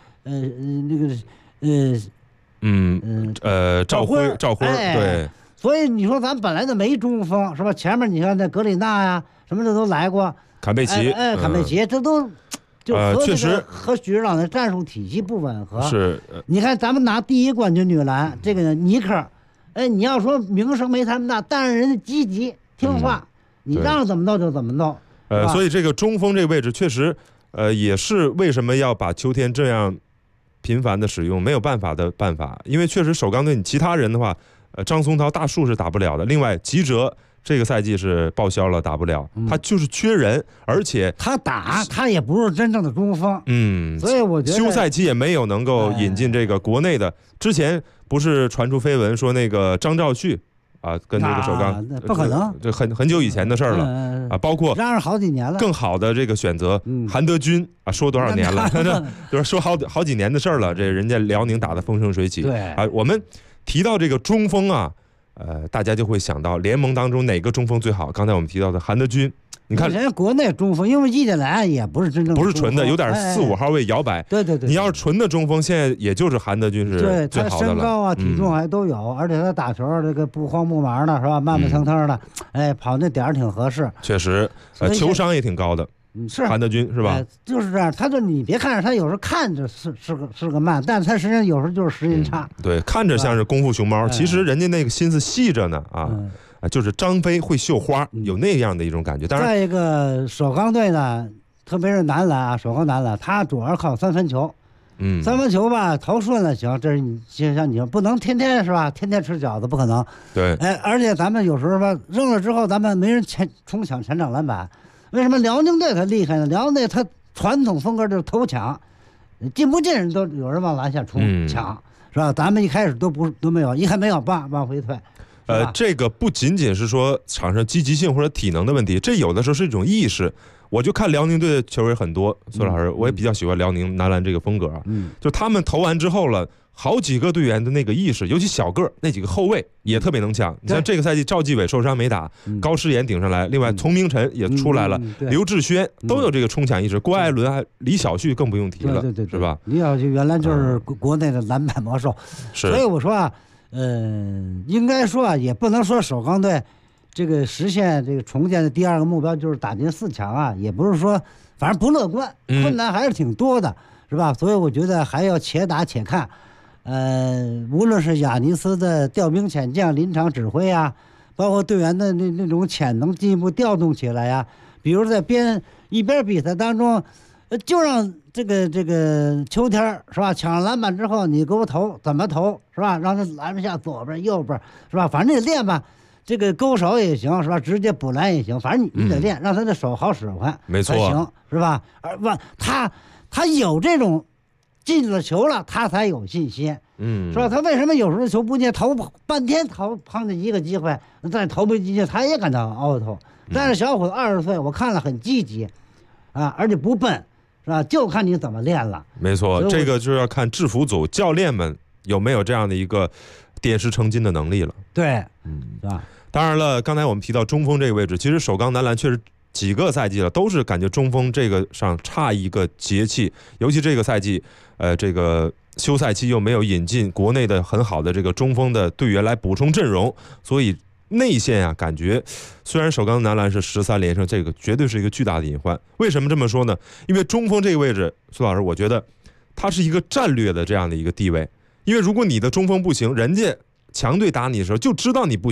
赵辉，对。所以你说咱本来就没中锋，是吧？前面你看那格里纳呀，什么的都来过，
坎佩奇，
坎佩奇，这都就
确实
和许指导的战术体系不吻合。
是，
你看咱们拿第1冠军女篮，这个尼克，你要说名声没他们大，但是人家积极听话，你让怎么弄就怎么弄。
所以这个中锋这个位置确实，也是为什么要把秋天这样频繁的使用，没有办法的办法，因为确实首钢队你其他人的话。张松涛、大树是打不了的。另外，吉哲这个赛季是报销了，打不了，他就是缺人，而且
他也不是真正的中锋。所以我觉得
休赛期也没有能够引进这个国内的。之前不是传出绯闻说那个张兆旭啊，跟这个首钢
不可能，
这很久以前的事儿了啊，包括
嚷嚷好几年了。
更好的这个选择，韩德君啊，说多少年了，就是说好几年的事儿了。这人家辽宁打得风生水起，
对
啊，我们。提到这个中锋啊，大家就会想到联盟当中哪个中锋最好？刚才我们提到的韩德君，你看
人家国内中锋，因为易建联也不是真正
不是纯的，有点4、5号位摇摆。
对，
你要是纯的中锋，现在也就是韩德君是最好的了。
他身高啊、体重还都有，而且他打球这个不慌不忙的，是吧？慢慢腾腾的，跑那点儿挺合适。
确实，球商也挺高的。
是
韩德君是吧？
就是这样，他就你别看着他有时候看着是个慢，但他实际上有时候就是时间差。
对，看着像是功夫熊猫，其实人家那个心思细着呢啊。就是张飞会绣花，有那样的一种感觉。当然，
再一个首钢队呢，特别是男篮啊，首钢男篮，他主要靠3分球。3分球吧，投顺了行，这是你就像你说，不能天天是吧？天天吃饺子不可能。
对。
而且咱们有时候吧，扔了之后，咱们没人冲抢前场篮板。为什么辽宁队他厉害呢？辽宁队他传统风格就是偷抢，进不进人都有人往篮下冲抢，是吧？咱们一开始都没有，一看没有，往回退。
这个不仅仅是说场上积极性或者体能的问题，这有的时候是一种意识。我就看辽宁队的球员很多，苏老师，我也比较喜欢辽宁男篮这个风格啊。就他们投完之后了。好几个队员的那个意识，尤其小个那几个后卫也特别能抢。你像这个赛季赵继伟受伤没打，高诗岩顶上来，另外丛明晨也出来了，刘志轩都有这个冲抢意识。郭艾伦、李晓旭更不用提了，
对，
是吧？
李晓旭原来就是国内的篮板魔兽，所以我说啊，应该说啊，也不能说首钢队这个实现这个重建的第2个目标就是打进4强啊，也不是说，反正不乐观，困难还是挺多的，是吧？所以我觉得还要且打且看。无论是亚尼斯的调兵遣将、临场指挥啊，包括队员的那种潜能进一步调动起来呀，比如在一边比赛当中，就让这个秋天是吧，抢了篮板之后，你给我投怎么投是吧？让他篮板下左边右边是吧？反正你练吧，这个勾手也行是吧？直接补篮也行，反正你得练，让他的手好使唤，
没错，
行是吧？他有这种。进了球了，他才有信心，是吧？他为什么有时候球不进，投半天碰见一个机会，再投不进去，他也感到out。但是小伙子20岁，我看了很积极，啊，而且不笨，是吧？就看你怎么练了。
没错，这个就要看制服组教练们有没有这样的一个点石成金的能力了。
对，是吧？
当然了，刚才我们提到中锋这个位置，其实首钢男篮确实。几个赛季了，都是感觉中锋这个上差一个节气，尤其这个赛季，这个休赛期又没有引进国内的很好的这个中锋的队员来补充阵容，所以内线啊，感觉虽然首钢男篮是13连胜，这个绝对是一个巨大的隐患。为什么这么说呢？因为中锋这个位置，苏老师，我觉得它是一个战略的这样的一个地位，因为如果你的中锋不行，人家强队打你的时候就知道你不行，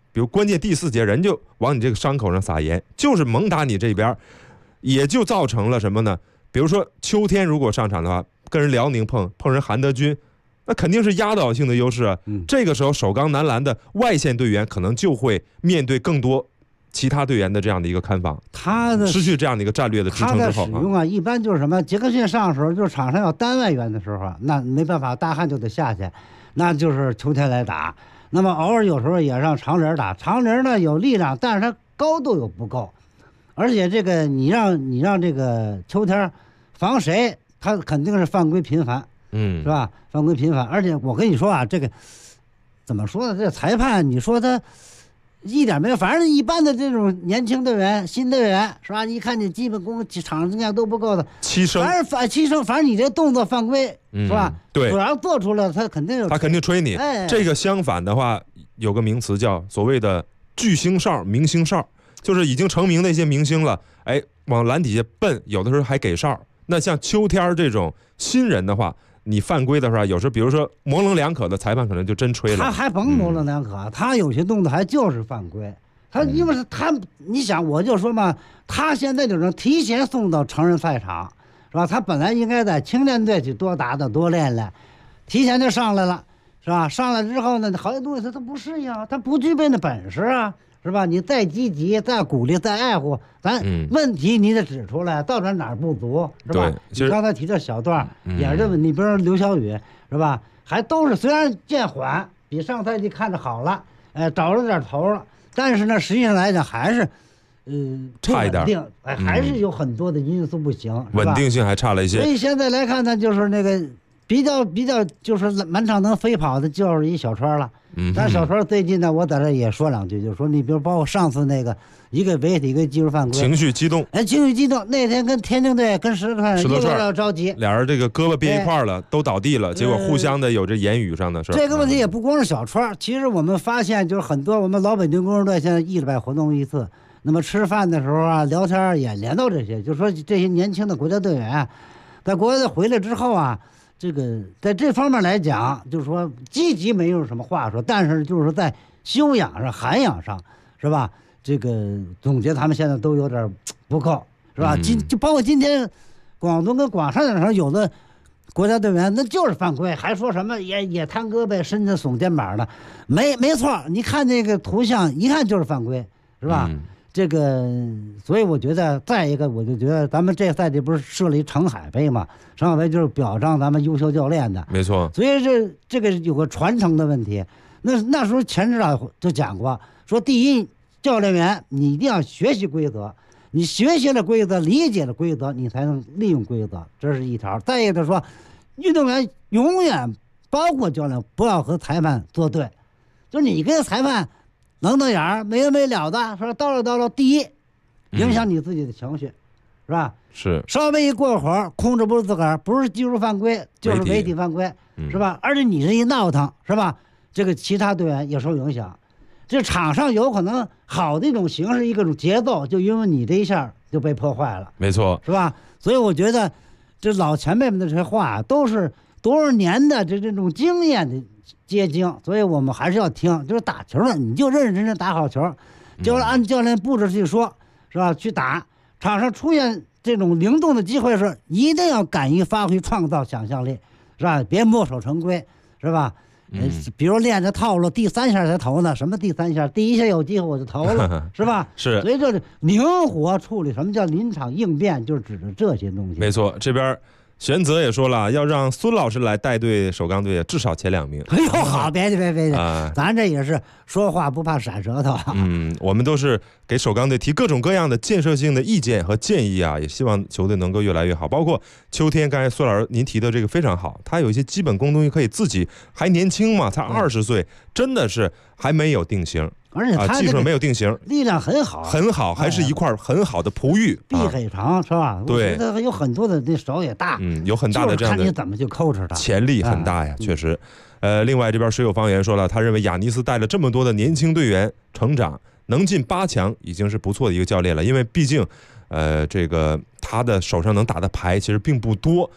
比如关键第4节人就往你这个伤口上撒盐，就是猛打你这边，也就造成了什么呢？比如说秋天如果上场的话，跟人辽宁碰人韩德君，那肯定是压倒性的优势啊。这个时候首钢男篮的外线队员可能就会面对更多其他队员的这样的一个看防，
他的
失去这样的一个战略的支撑之后，
他的使用啊，一般就是什么杰克逊上的时候，就是场上有单外援的时候，那没办法，大汉就得下去，那就是秋天来打。那么偶尔有时候也让长林打，长林呢有力量，但是他高度又不够，而且这个你让这个秋天防谁，他肯定是犯规频繁，是吧？犯规频繁，而且我跟你说啊，这个怎么说呢？这裁判你说他。一点没有，反正一般的这种年轻队员、新队员是吧？一看你基本功、场上经验都不够的，
七声，
反正你这动作犯规是吧？
对，
只要做出来，他肯定
吹你。这个相反的话，有个名词叫所谓的巨星哨、明星哨，就是已经成名的一些明星了，哎，往篮底下奔，有的时候还给哨。那像秋天这种新人的话，你犯规的话，有时候比如说模棱两可的裁判可能就真吹了。
他还甭模棱两可，他有些动作还就是犯规。他因为是他，你想我就说嘛，他现在就是提前送到成人赛场，是吧？他本来应该在青年队去多打打多练练，提前就上来了，是吧？上来之后呢，好些东西他不适应，他不具备那本事啊。是吧？你再积极、再鼓励、再爱护，咱问题你得指出来，到底哪儿不足，是吧？你刚才提这小段也是这问题，比如说刘晓宇，是吧？还都是虽然渐缓，比上赛季看着好了，找着点头了，但是呢，实际上来讲还是，
差一点，
还是有很多的因素不行，
稳定性还差了一些。
所以现在来看呢，就是那个比较就是满场能飞跑的，就是一小川了。但小川最近呢，我在这也说两句，就说你比如包括上次那个一个违体一个技术犯规，
情绪激动，
情绪激动。那天跟天津队跟石头串又要着急，
俩人这个胳膊别一块了，都倒地了，结果互相的有这言语上的事。
这个问题也不光是小川，其实我们发现就是很多我们老北京工人队现在1礼拜活动一次，那么吃饭的时候啊，聊天也连到这些，就说这些年轻的国家队员，在国家队回来之后啊。这个在这方面来讲，就是说积极没有什么话说，但是就是说在修养上、涵养上，是吧？这个总结他们现在都有点不够，是吧？就包括今天广东跟广汕的时候，有的国家队员那就是犯规，还说什么也摊胳膊、身子耸肩膀的，没错，你看那个图像一看就是犯规，是吧？这个，所以我觉得，再一个，我就觉得咱们这赛季不是设立澄海杯嘛？澄海杯就是表彰咱们优秀教练的，
没错。
所以这个有个传承的问题。那时候钱指导就讲过，说第一，教练员你一定要学习规则，你学习了规则，理解了规则，你才能利用规则，这是一条。再一个说，运动员永远包括教练不要和裁判作对，就是你跟裁判。冷瞪眼儿，没完没了的，说叨唠，第一，影响你自己的情绪，是吧？
是。
稍微一过火，控制不住自个儿，不是技术犯规，就是违体犯规，是吧？而且你这一闹腾，是吧？这个其他队员也受影响，这场上有可能好的一种形式，一种节奏，就因为你这一下就被破坏了，
没错，
是吧？所以我觉得，这老前辈们的这些话都是多少年的这种经验的。结晶，所以我们还是要听，就是打球了，你就认认真真打好球，就是按教练布置去说，是吧？去打，场上出现这种灵动的机会时，一定要敢于发挥创造想象力，是吧？别墨守成规，是吧？比如练着套路，第3下才投呢，什么第3下？第1下有机会我就投了，是吧？
是，
所以就是灵活处理。什么叫临场应变？就是指着这些东西。
没错，这边。玄泽也说了，要让孙老师来带队首钢队，至少前2名。
哎呦，好，别咱这也是说话不怕闪舌头。
我们都是给首钢队提各种各样的建设性的意见和建议啊，也希望球队能够越来越好。包括秋天，刚才孙老师您提的这个非常好，他有一些基本功东西可以自己，还年轻嘛，才20岁，真的是还没有定型。
而且他
技术没有定型，
力量很好，
还是一块很好的璞玉，
臂很长，是吧？
对，
我觉得有很多的那手也大，
有很大的这样的，
看你怎么去扣着他，
潜力很大呀，确实。另外这边水有方言说了，他认为亚尼斯带了这么多的年轻队员成长，能进8强已经是不错的一个教练了，因为毕竟，这个他的手上能打的牌其实并不多。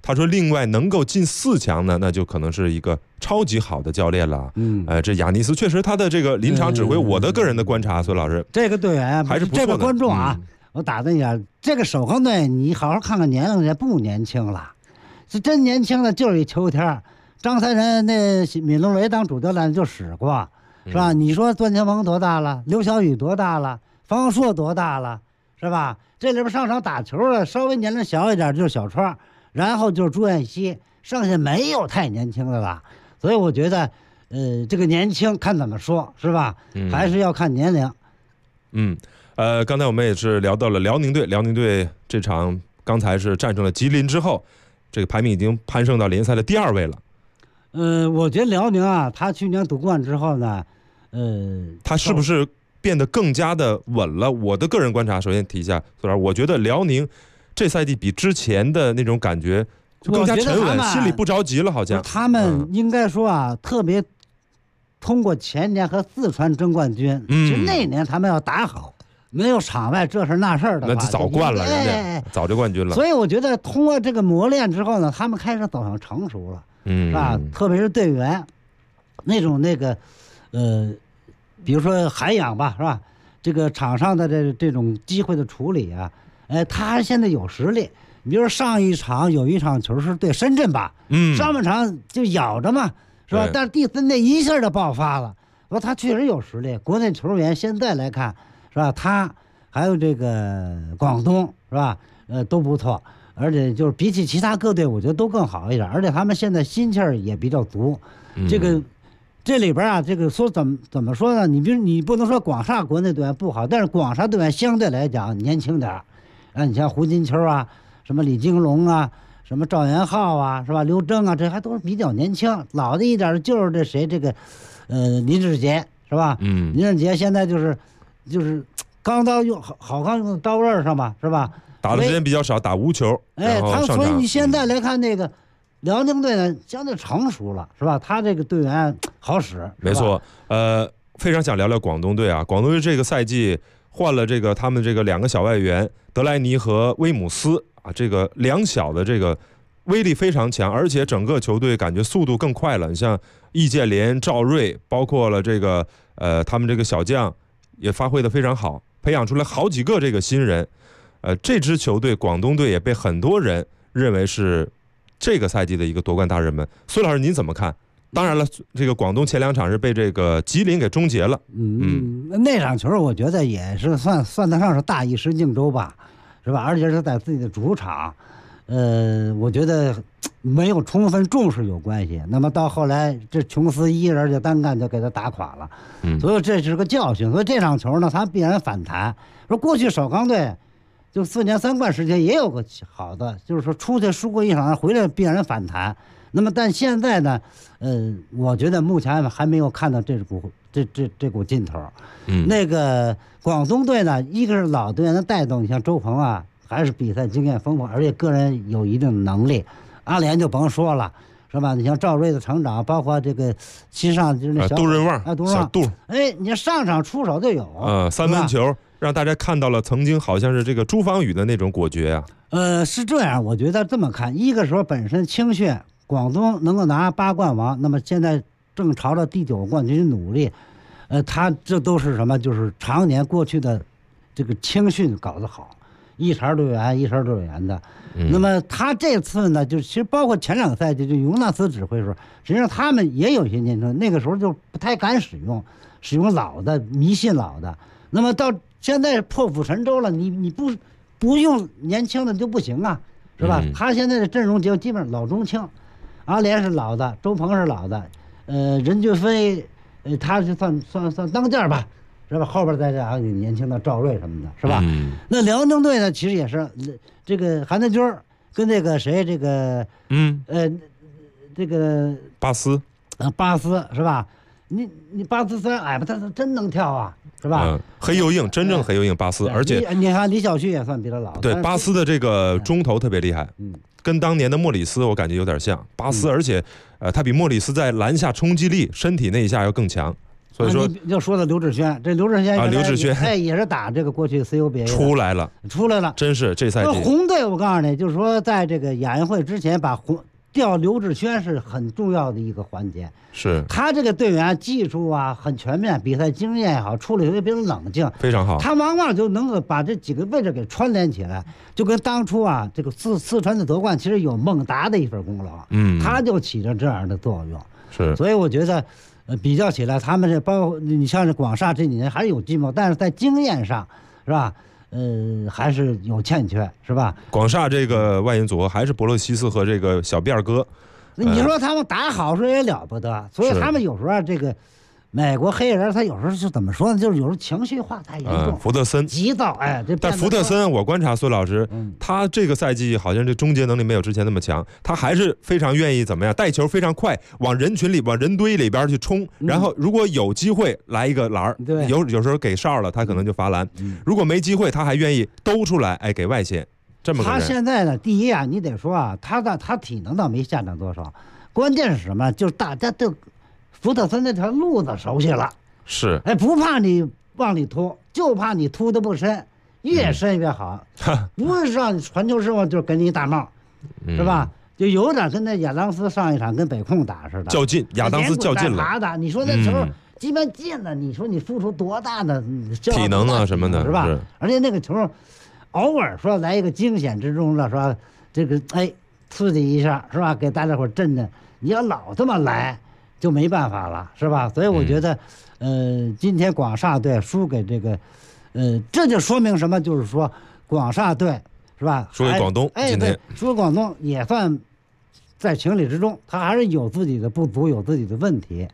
他说，另外能够进4强呢，那就可能是一个超级好的教练了。这亚尼斯确实他的这个临场指挥，我的个人的观察，孙老师，
这个队员
还是不错的。
这个观众啊，我打断一下，这个首钢队你好好看看年龄，也不年轻了，是真年轻的，就是一秋天。张才仁那闵龙维当主教练就使过，是吧？你说段庆鹏多大了？刘晓宇多大了？方硕多大了？是吧？这里边上场打球的稍微年龄小一点就是小川，然后就是朱彦西，剩下没有太年轻的了。所以我觉得，这个年轻看怎么说，是吧？还是要看年龄。
刚才我们也是聊到了辽宁队这场刚才是战胜了吉林之后，这个排名已经攀升到联赛的第2位了。
我觉得辽宁啊，他去年夺冠之后呢，
他是不是变得更加的稳了？我的个人观察，首先提一下，我觉得辽宁这赛季比之前的那种感觉就更加沉稳，心里不着急了，好像。
他们应该说啊，特别通过前年和四川争冠军，其实那年他们要打好，没有场外这事那事的话，
那就早冠了，人家早就冠军了。
所以我觉得通过这个磨练之后呢，他们开始走向成熟了。是吧？特别是队员，那个，比如说涵养吧，是吧？这个场上的这种机会的处理啊，他现在有实力。你比如说上一场有一场球是对深圳吧，上半场就咬着嘛，是吧？但是第3内一下就爆发了，说他确实有实力。国内球员现在来看，是吧？他还有这个广东，是吧？都不错。而且就是比起其他各队，我觉得都更好一点，而且他们现在心气儿也比较足。这里边啊，这个说怎么说呢？你不能说广厦国内队员不好，但是广厦队员相对来讲年轻点儿。你像胡金秋啊，什么李金龙啊，什么赵元浩啊，是吧？刘铮啊，这还都是比较年轻。老的一点就是这谁这个，林志杰是吧？林志杰现在就是刚到用好刚用刀刃上吧，是吧？
打的时间比较少，打无球。
所以你现在来看那个辽宁队呢，相对成熟了，是吧？他这个队员好使，
没错。非常想聊聊广东队啊。广东队这个赛季换了他们这个2个小外援德莱尼和威姆斯啊，这个2小的这个威力非常强，而且整个球队感觉速度更快了。你像易建联、赵睿，包括了这个他们这个小将也发挥得非常好，培养出来好几个这个新人。这支球队广东队也被很多人认为是这个赛季的一个夺冠大热门。孙老师您怎么看？当然了，这个广东前2场是被这个吉林给终结了。
那场球我觉得也是算得上是大意失荆州吧，是吧？而且是在自己的主场，我觉得没有充分重视有关系。那么到后来这琼斯一人就单干就给他打垮了，所以这是个教训。所以这场球呢，他必然反弹。说过去首钢队就4年3冠时间也有个好的，就是说出去输过1场，回来必然反弹。那么但现在呢，我觉得目前还没有看到这股劲头。那个广东队呢，一个是老队员的带动，你像周鹏啊，还是比赛经验丰富，而且个人有一定的能力。阿联就甭说了，是吧？你像赵睿的成长，包括这个新上就是那
杜润旺，小杜，
你上场出手就有
3分球。让大家看到了曾经好像是这个朱芳雨的那种果决啊。
是这样，我觉得这么看，一个时候本身青训广东能够拿8冠王，那么现在正朝着第9冠军努力，他这都是什么？就是常年过去的这个青训搞得好，一茬队员的。那么他这次呢，就其实包括前2个赛季，就尤纳斯指挥的时候，实际上他们也有一些年轻，那个时候就不太敢使用老的，迷信老的。那么到现在破釜沉舟了，你不用年轻的就不行啊，是吧？他现在的阵容就基本上老中青，阿联是老的，周鹏是老的，任骏飞，他是算当家吧，是吧？后边再加上年轻的赵睿什么的，是吧？那辽宁队呢，其实也是这个韩德君跟这个谁，这个这个
巴斯
是吧？你巴斯虽然矮吧，但是真能跳啊，是吧？
黑又硬，真正黑又硬巴斯，而且
你看李晓旭也算比他老。
对，巴斯的这个中投特别厉害，跟当年的莫里斯我感觉有点像。巴斯，而且他比莫里斯在篮下冲击力、身体那一下要更强。 所以说
你就说到刘志轩，这刘志轩
刘志轩
也是打这个过去 CUBA
出来了，真是这赛季
红队，我告诉你，就是说在这个亚运会之前把调刘志轩是很重要的一个环节。
是
他这个队员技术啊很全面，比赛经验也好，处理也比较冷静，
非常好。
他往往就能够把这几个位置给串联起来，就跟当初啊这个四川的夺冠其实有孟达的一份功劳，他就起着这样的作用。
是，
所以我觉得，比较起来，他们这包括你像这广厦这几年还是有进步，但是在经验上，是吧？还是有欠缺，是吧？
广厦这个外援组合还是博洛西斯和这个小辫哥。
你说他们打好时候也了不得，所以他们有时候这个美国黑人他有时候是怎么说呢？就是有时候情绪化太严重。
福特森
急躁，
但福特森我观察孙老师，他这个赛季好像这终结能力没有之前那么强，他还是非常愿意怎么样带球非常快，往人群里往人堆里边去冲，然后如果有机会来一个篮儿，有时候给哨了，他可能就罚篮。如果没机会，他还愿意兜出来，给外线。
他现在呢，第一啊，你得说啊，他体能倒没下降多少，关键是什么？就是大家对福特森那条路子熟悉了，
是，
不怕你往里突，就怕你突的不深，越深越好。不是让你传球时候就给你打帽，是吧？就有点跟那亚当斯上一场跟北控打似的，
较劲，亚当斯较劲了。
你说那球即便进了，你说你付出多大的
体能啊什么的，
是吧？而且那个球。偶尔说来一个惊险之中了，说这个刺激一下是吧？给大家伙震震。你要老这么来，就没办法了，是吧？所以我觉得，今天广厦队输给这个，这就说明什么？就是说广厦队是吧？
输给广东，今天
输给广东也算在情理之中，他还是有自己的不足，有自己的问题。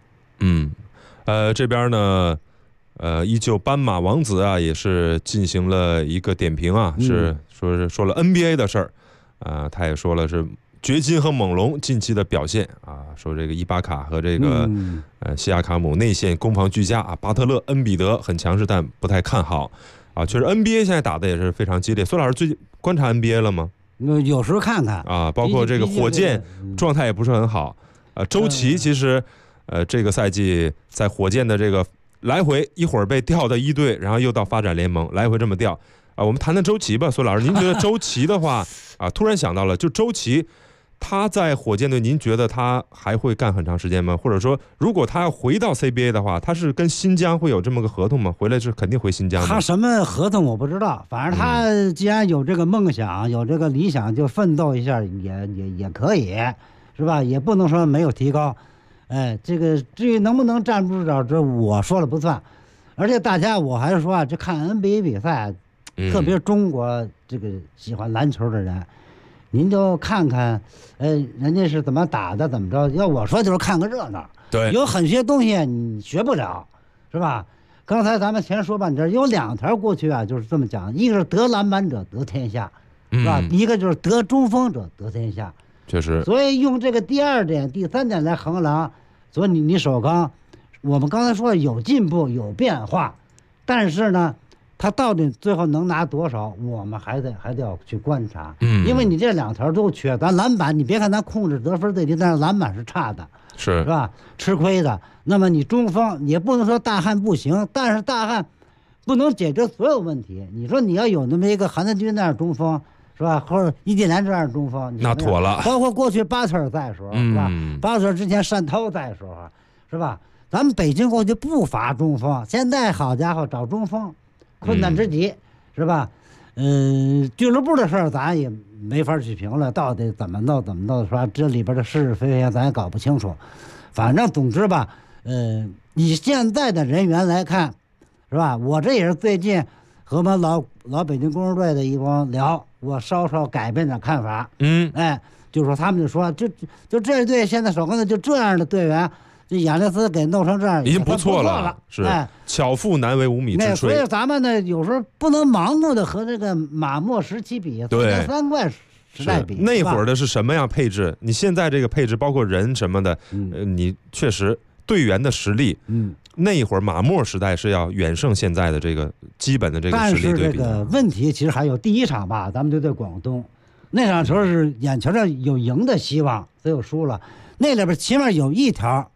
这边呢。依旧斑马王子啊，也是进行了一个点评啊，是说了 NBA 的事儿，他也说了是掘金和猛龙近期的表现啊，说这个伊巴卡和这个西亚卡姆内线攻防俱佳啊，巴特勒、恩比德很强势，但不太看好啊。确实 NBA 现在打的也是非常激烈。孙老师最近观察 NBA 了吗？
有时候看看
啊，包括这个火箭状态也不是很好，周琦其实这个赛季在火箭的这个。来回一会儿被调到一队，然后又到发展联盟，来回这么调啊。我们谈谈周琦吧，孙老师，您觉得周琦的话啊，突然想到了，就周琦他在火箭队，您觉得他还会干很长时间吗？或者说，如果他要回到 CBA 的话，他是跟新疆会有这么个合同吗？回来是肯定回新疆的。
他什么合同我不知道，反正他既然有这个梦想，有这个理想，就奋斗一下也可以，是吧？也不能说没有提高。这个至于能不能站不住脚，这我说了不算。而且大家，我还是说啊，这看 NBA 比赛，特别是中国这个喜欢篮球的人，您就看看，人家是怎么打的，怎么着。要我说就是看个热闹。
对，
有很些东西你学不了，是吧？刚才咱们前说半天，有两条过去啊，就是这么讲，一个是得篮板者得天下，是吧？一个就是得中锋者得天下。
确实。
所以用这个第二点、第三点来衡量。所以你首钢，我们刚才说有进步有变化，但是呢，他到底最后能拿多少，我们还得要去观察。因为你这两条都缺，咱篮板你别看咱控制得分最低，但是篮板是差的，是吧？吃亏的。那么你中锋也不能说大汉不行，但是大汉不能解决所有问题。你说你要有那么一个韩德君那样中锋。是吧？或者伊蒂兰这样的中锋，
那妥了。
包括过去巴特尔在的时候，是吧？巴特尔之前单涛在的时候，是吧？咱们北京过去不乏中锋，现在好家伙，找中锋困难之极，是吧？俱乐部的事儿咱也没法去评论，到底怎么弄，是吧？这里边的是是非非咱也搞不清楚。反正总之吧，以现在的人员来看，是吧？我这也是最近和我们老北京工人队的一帮聊。我稍稍改变点看法，就说他们就说，就这队现在首钢队就这样的队员，这亚历斯给弄成这样，
已经不错了，是巧妇难为无米之炊。
所以咱们呢，有时候不能盲目的和这个马莫时期比，
对
三怪时代比，
那会儿的是什么样配置？你现在这个配置，包括人什么的，你确实队员的实力，那一会儿马莫时代是要远胜现在的这个基本的这个实力对比。
但是这个问题其实还有第一场吧，咱们就对广东那场球是眼前上有赢的希望，最后输了。那里边起码有一条，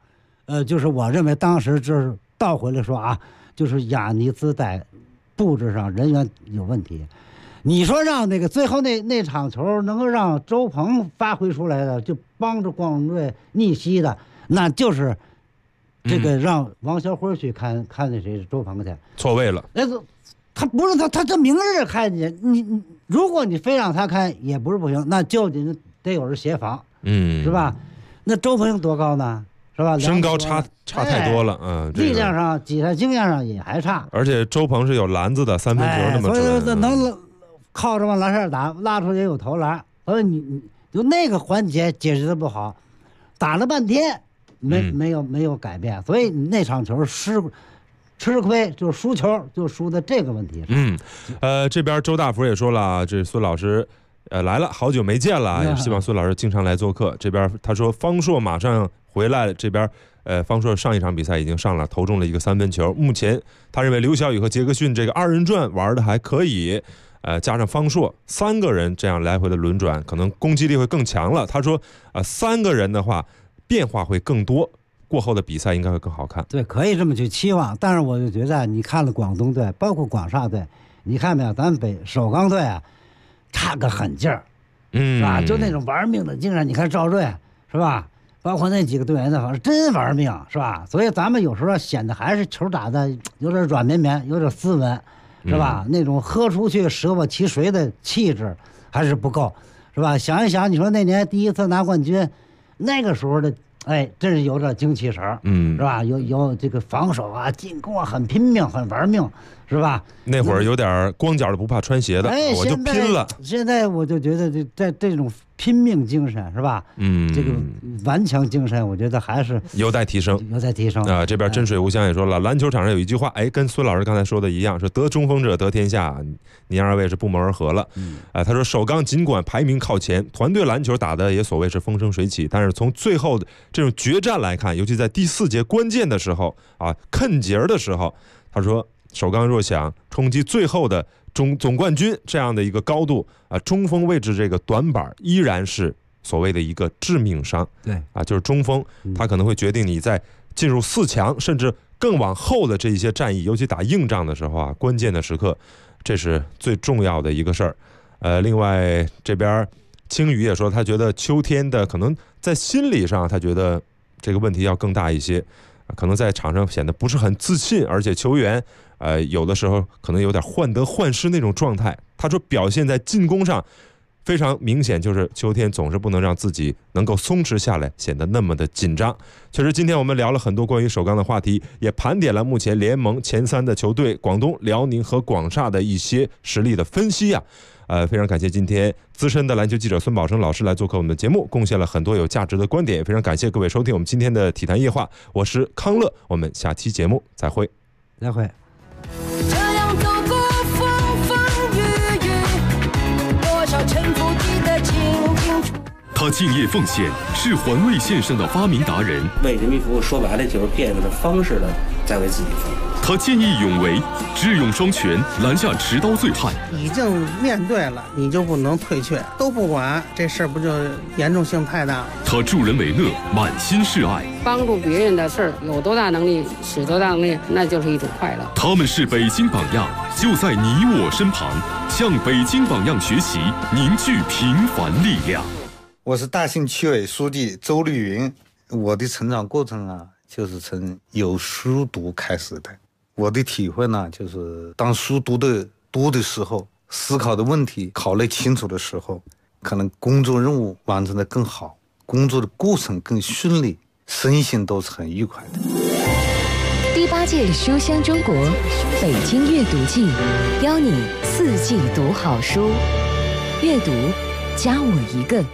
就是我认为当时就是倒回来说啊，就是雅尼兹在布置上人员有问题。你说让那个最后那场球能够让周鹏发挥出来的，就帮着广东队逆袭的，那就是这个让王小辉去看那谁周鹏去，
错位了。
那个他不是他这明日看见你，如果你非让他看也不是不行，那就得有人协防，是吧？那周鹏多高呢？是吧？
身高差太多了，
力量上、比赛经验上也还差。
而且周鹏是有篮子的，三分球那么准，
所以能靠着往篮上打，拉出也有投篮。所以你就那个环节解决的不好，打了半天没有改变，所以那场球吃亏，就是输球，就输在这个问题上。
这边周大福也说了，这孙老师来了，好久没见了，也希望孙老师经常来做客。这边他说方硕马上回来了，这边方硕上一场比赛已经上了，投中了一个3分球。目前他认为刘晓宇和杰克逊这个2人转玩的还可以，加上方硕3个人这样来回的轮转，可能攻击力会更强了。他说3个人的话变化会更多，过后的比赛应该会更好看。
对，可以这么去期望。但是我就觉得你看了广东队，包括广厦队，你看没有，咱北首钢队啊差个狠劲儿，是吧？就那种玩命的精神。你看赵睿是吧？包括那几个队员的，反正真玩命，是吧？所以咱们有时候显得还是球打的有点软绵绵，有点斯文，是吧？那种喝出去舍我其谁的气质还是不够，是吧？想一想，你说那年第一次拿冠军，那个时候的真是有点精气神儿，是吧？有这个防守啊、进攻啊，很拼命、很玩命，是吧？
那会儿有点光脚的不怕穿鞋的，我就拼了。
现在我就觉得在这种拼命精神，是吧？这个顽强精神，我觉得还是
有待提升，啊！这边真水无香也说了，篮球场上有一句话，跟孙老师刚才说的一样，说得中锋者得天下，您2位是不谋而合了。他说首钢尽管排名靠前，团队篮球打的也所谓是风生水起，但是从最后的这种决战来看，尤其在第4节关键的时候啃节的时候，他说首钢若想冲击最后的总冠军这样的一个高度中锋位置这个短板依然是所谓的一个致命伤。
对
就是中锋他可能会决定你在进入4强甚至更往后的这一些战役，尤其打硬仗的时候关键的时刻，这是最重要的一个事儿。另外这边青宇也说，他觉得秋天的可能在心理上他觉得这个问题要更大一些，可能在场上显得不是很自信，而且球员有的时候可能有点患得患失那种状态。他说表现在进攻上非常明显，就是秋天总是不能让自己能够松弛下来，显得那么的紧张。确实今天我们聊了很多关于首钢的话题，也盘点了目前联盟前3的球队广东、辽宁和广厦的一些实力的分析非常感谢今天资深的篮球记者孙宝生老师来做客我们的节目，贡献了很多有价值的观点。非常感谢各位收听我们今天的体坛夜话，我是康乐，我们下期节目再会。
再会。
这样走过风风雨雨，多少沉浮记得清清楚。
他敬业奉献，是环卫线上的发明达人。
为人民服务，说白了就是变着方式的在为自己服务。
他见义勇为，智勇双全，拦下持刀醉汉。
已经面对了，你就不能退却，都不管，这事儿不就严重性太大了？
他助人为乐，满心是爱。
帮助别人的事儿，有多大能力使多大能力，那就是一种快乐。
他们是北京榜样，就在你我身旁，向北京榜样学习，凝聚平凡力量。
我是大兴区委书记周绿云，我的成长过程就是从有书读开始的。我的体会呢，就是当书读的时候，思考的问题考虑清楚的时候，可能工作任务完成的更好，工作的过程更顺利，身心都是很愉快的。
第8届书香中国北京阅读季，邀你4季读好书，阅读加我一个。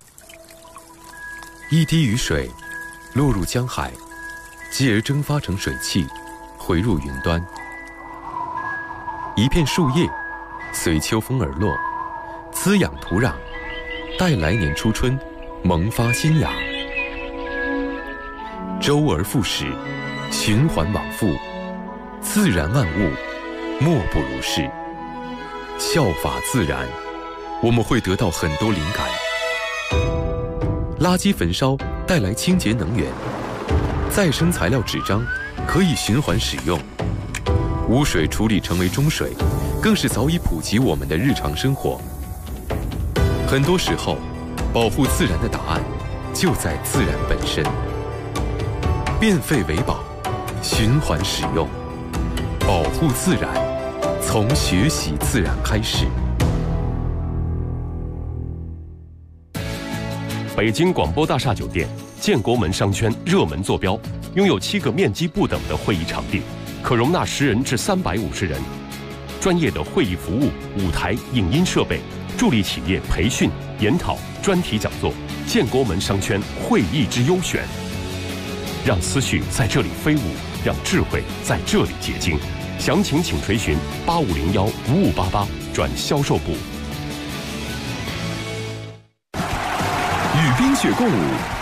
一滴雨水落入江海，继而蒸发成水汽，回入云端。一片树叶随秋风而落，滋养土壤，待来年初春萌发新芽。周而复始，循环往复，自然万物莫不如是。效法自然，我们会得到很多灵感。垃圾焚烧带来清洁能源， 再生材料纸张可以循环使用，污水处理成为中水，更是早已普及我们的日常生活。很多时候，保护自然的答案就在自然本身。变废为宝，循环使用，保护自然，从学习自然开始。
北京广播大厦酒店建国门商圈热门坐标，拥有7个面积不等的会议场地，可容纳10人至350人。专业的会议服务、舞台、影音设备，助力企业培训、研讨、专题讲座。建国门商圈会议之优选，让思绪在这里飞舞，让智慧在这里结晶。详情请垂询8501-5588转销售部。
与冰雪共舞，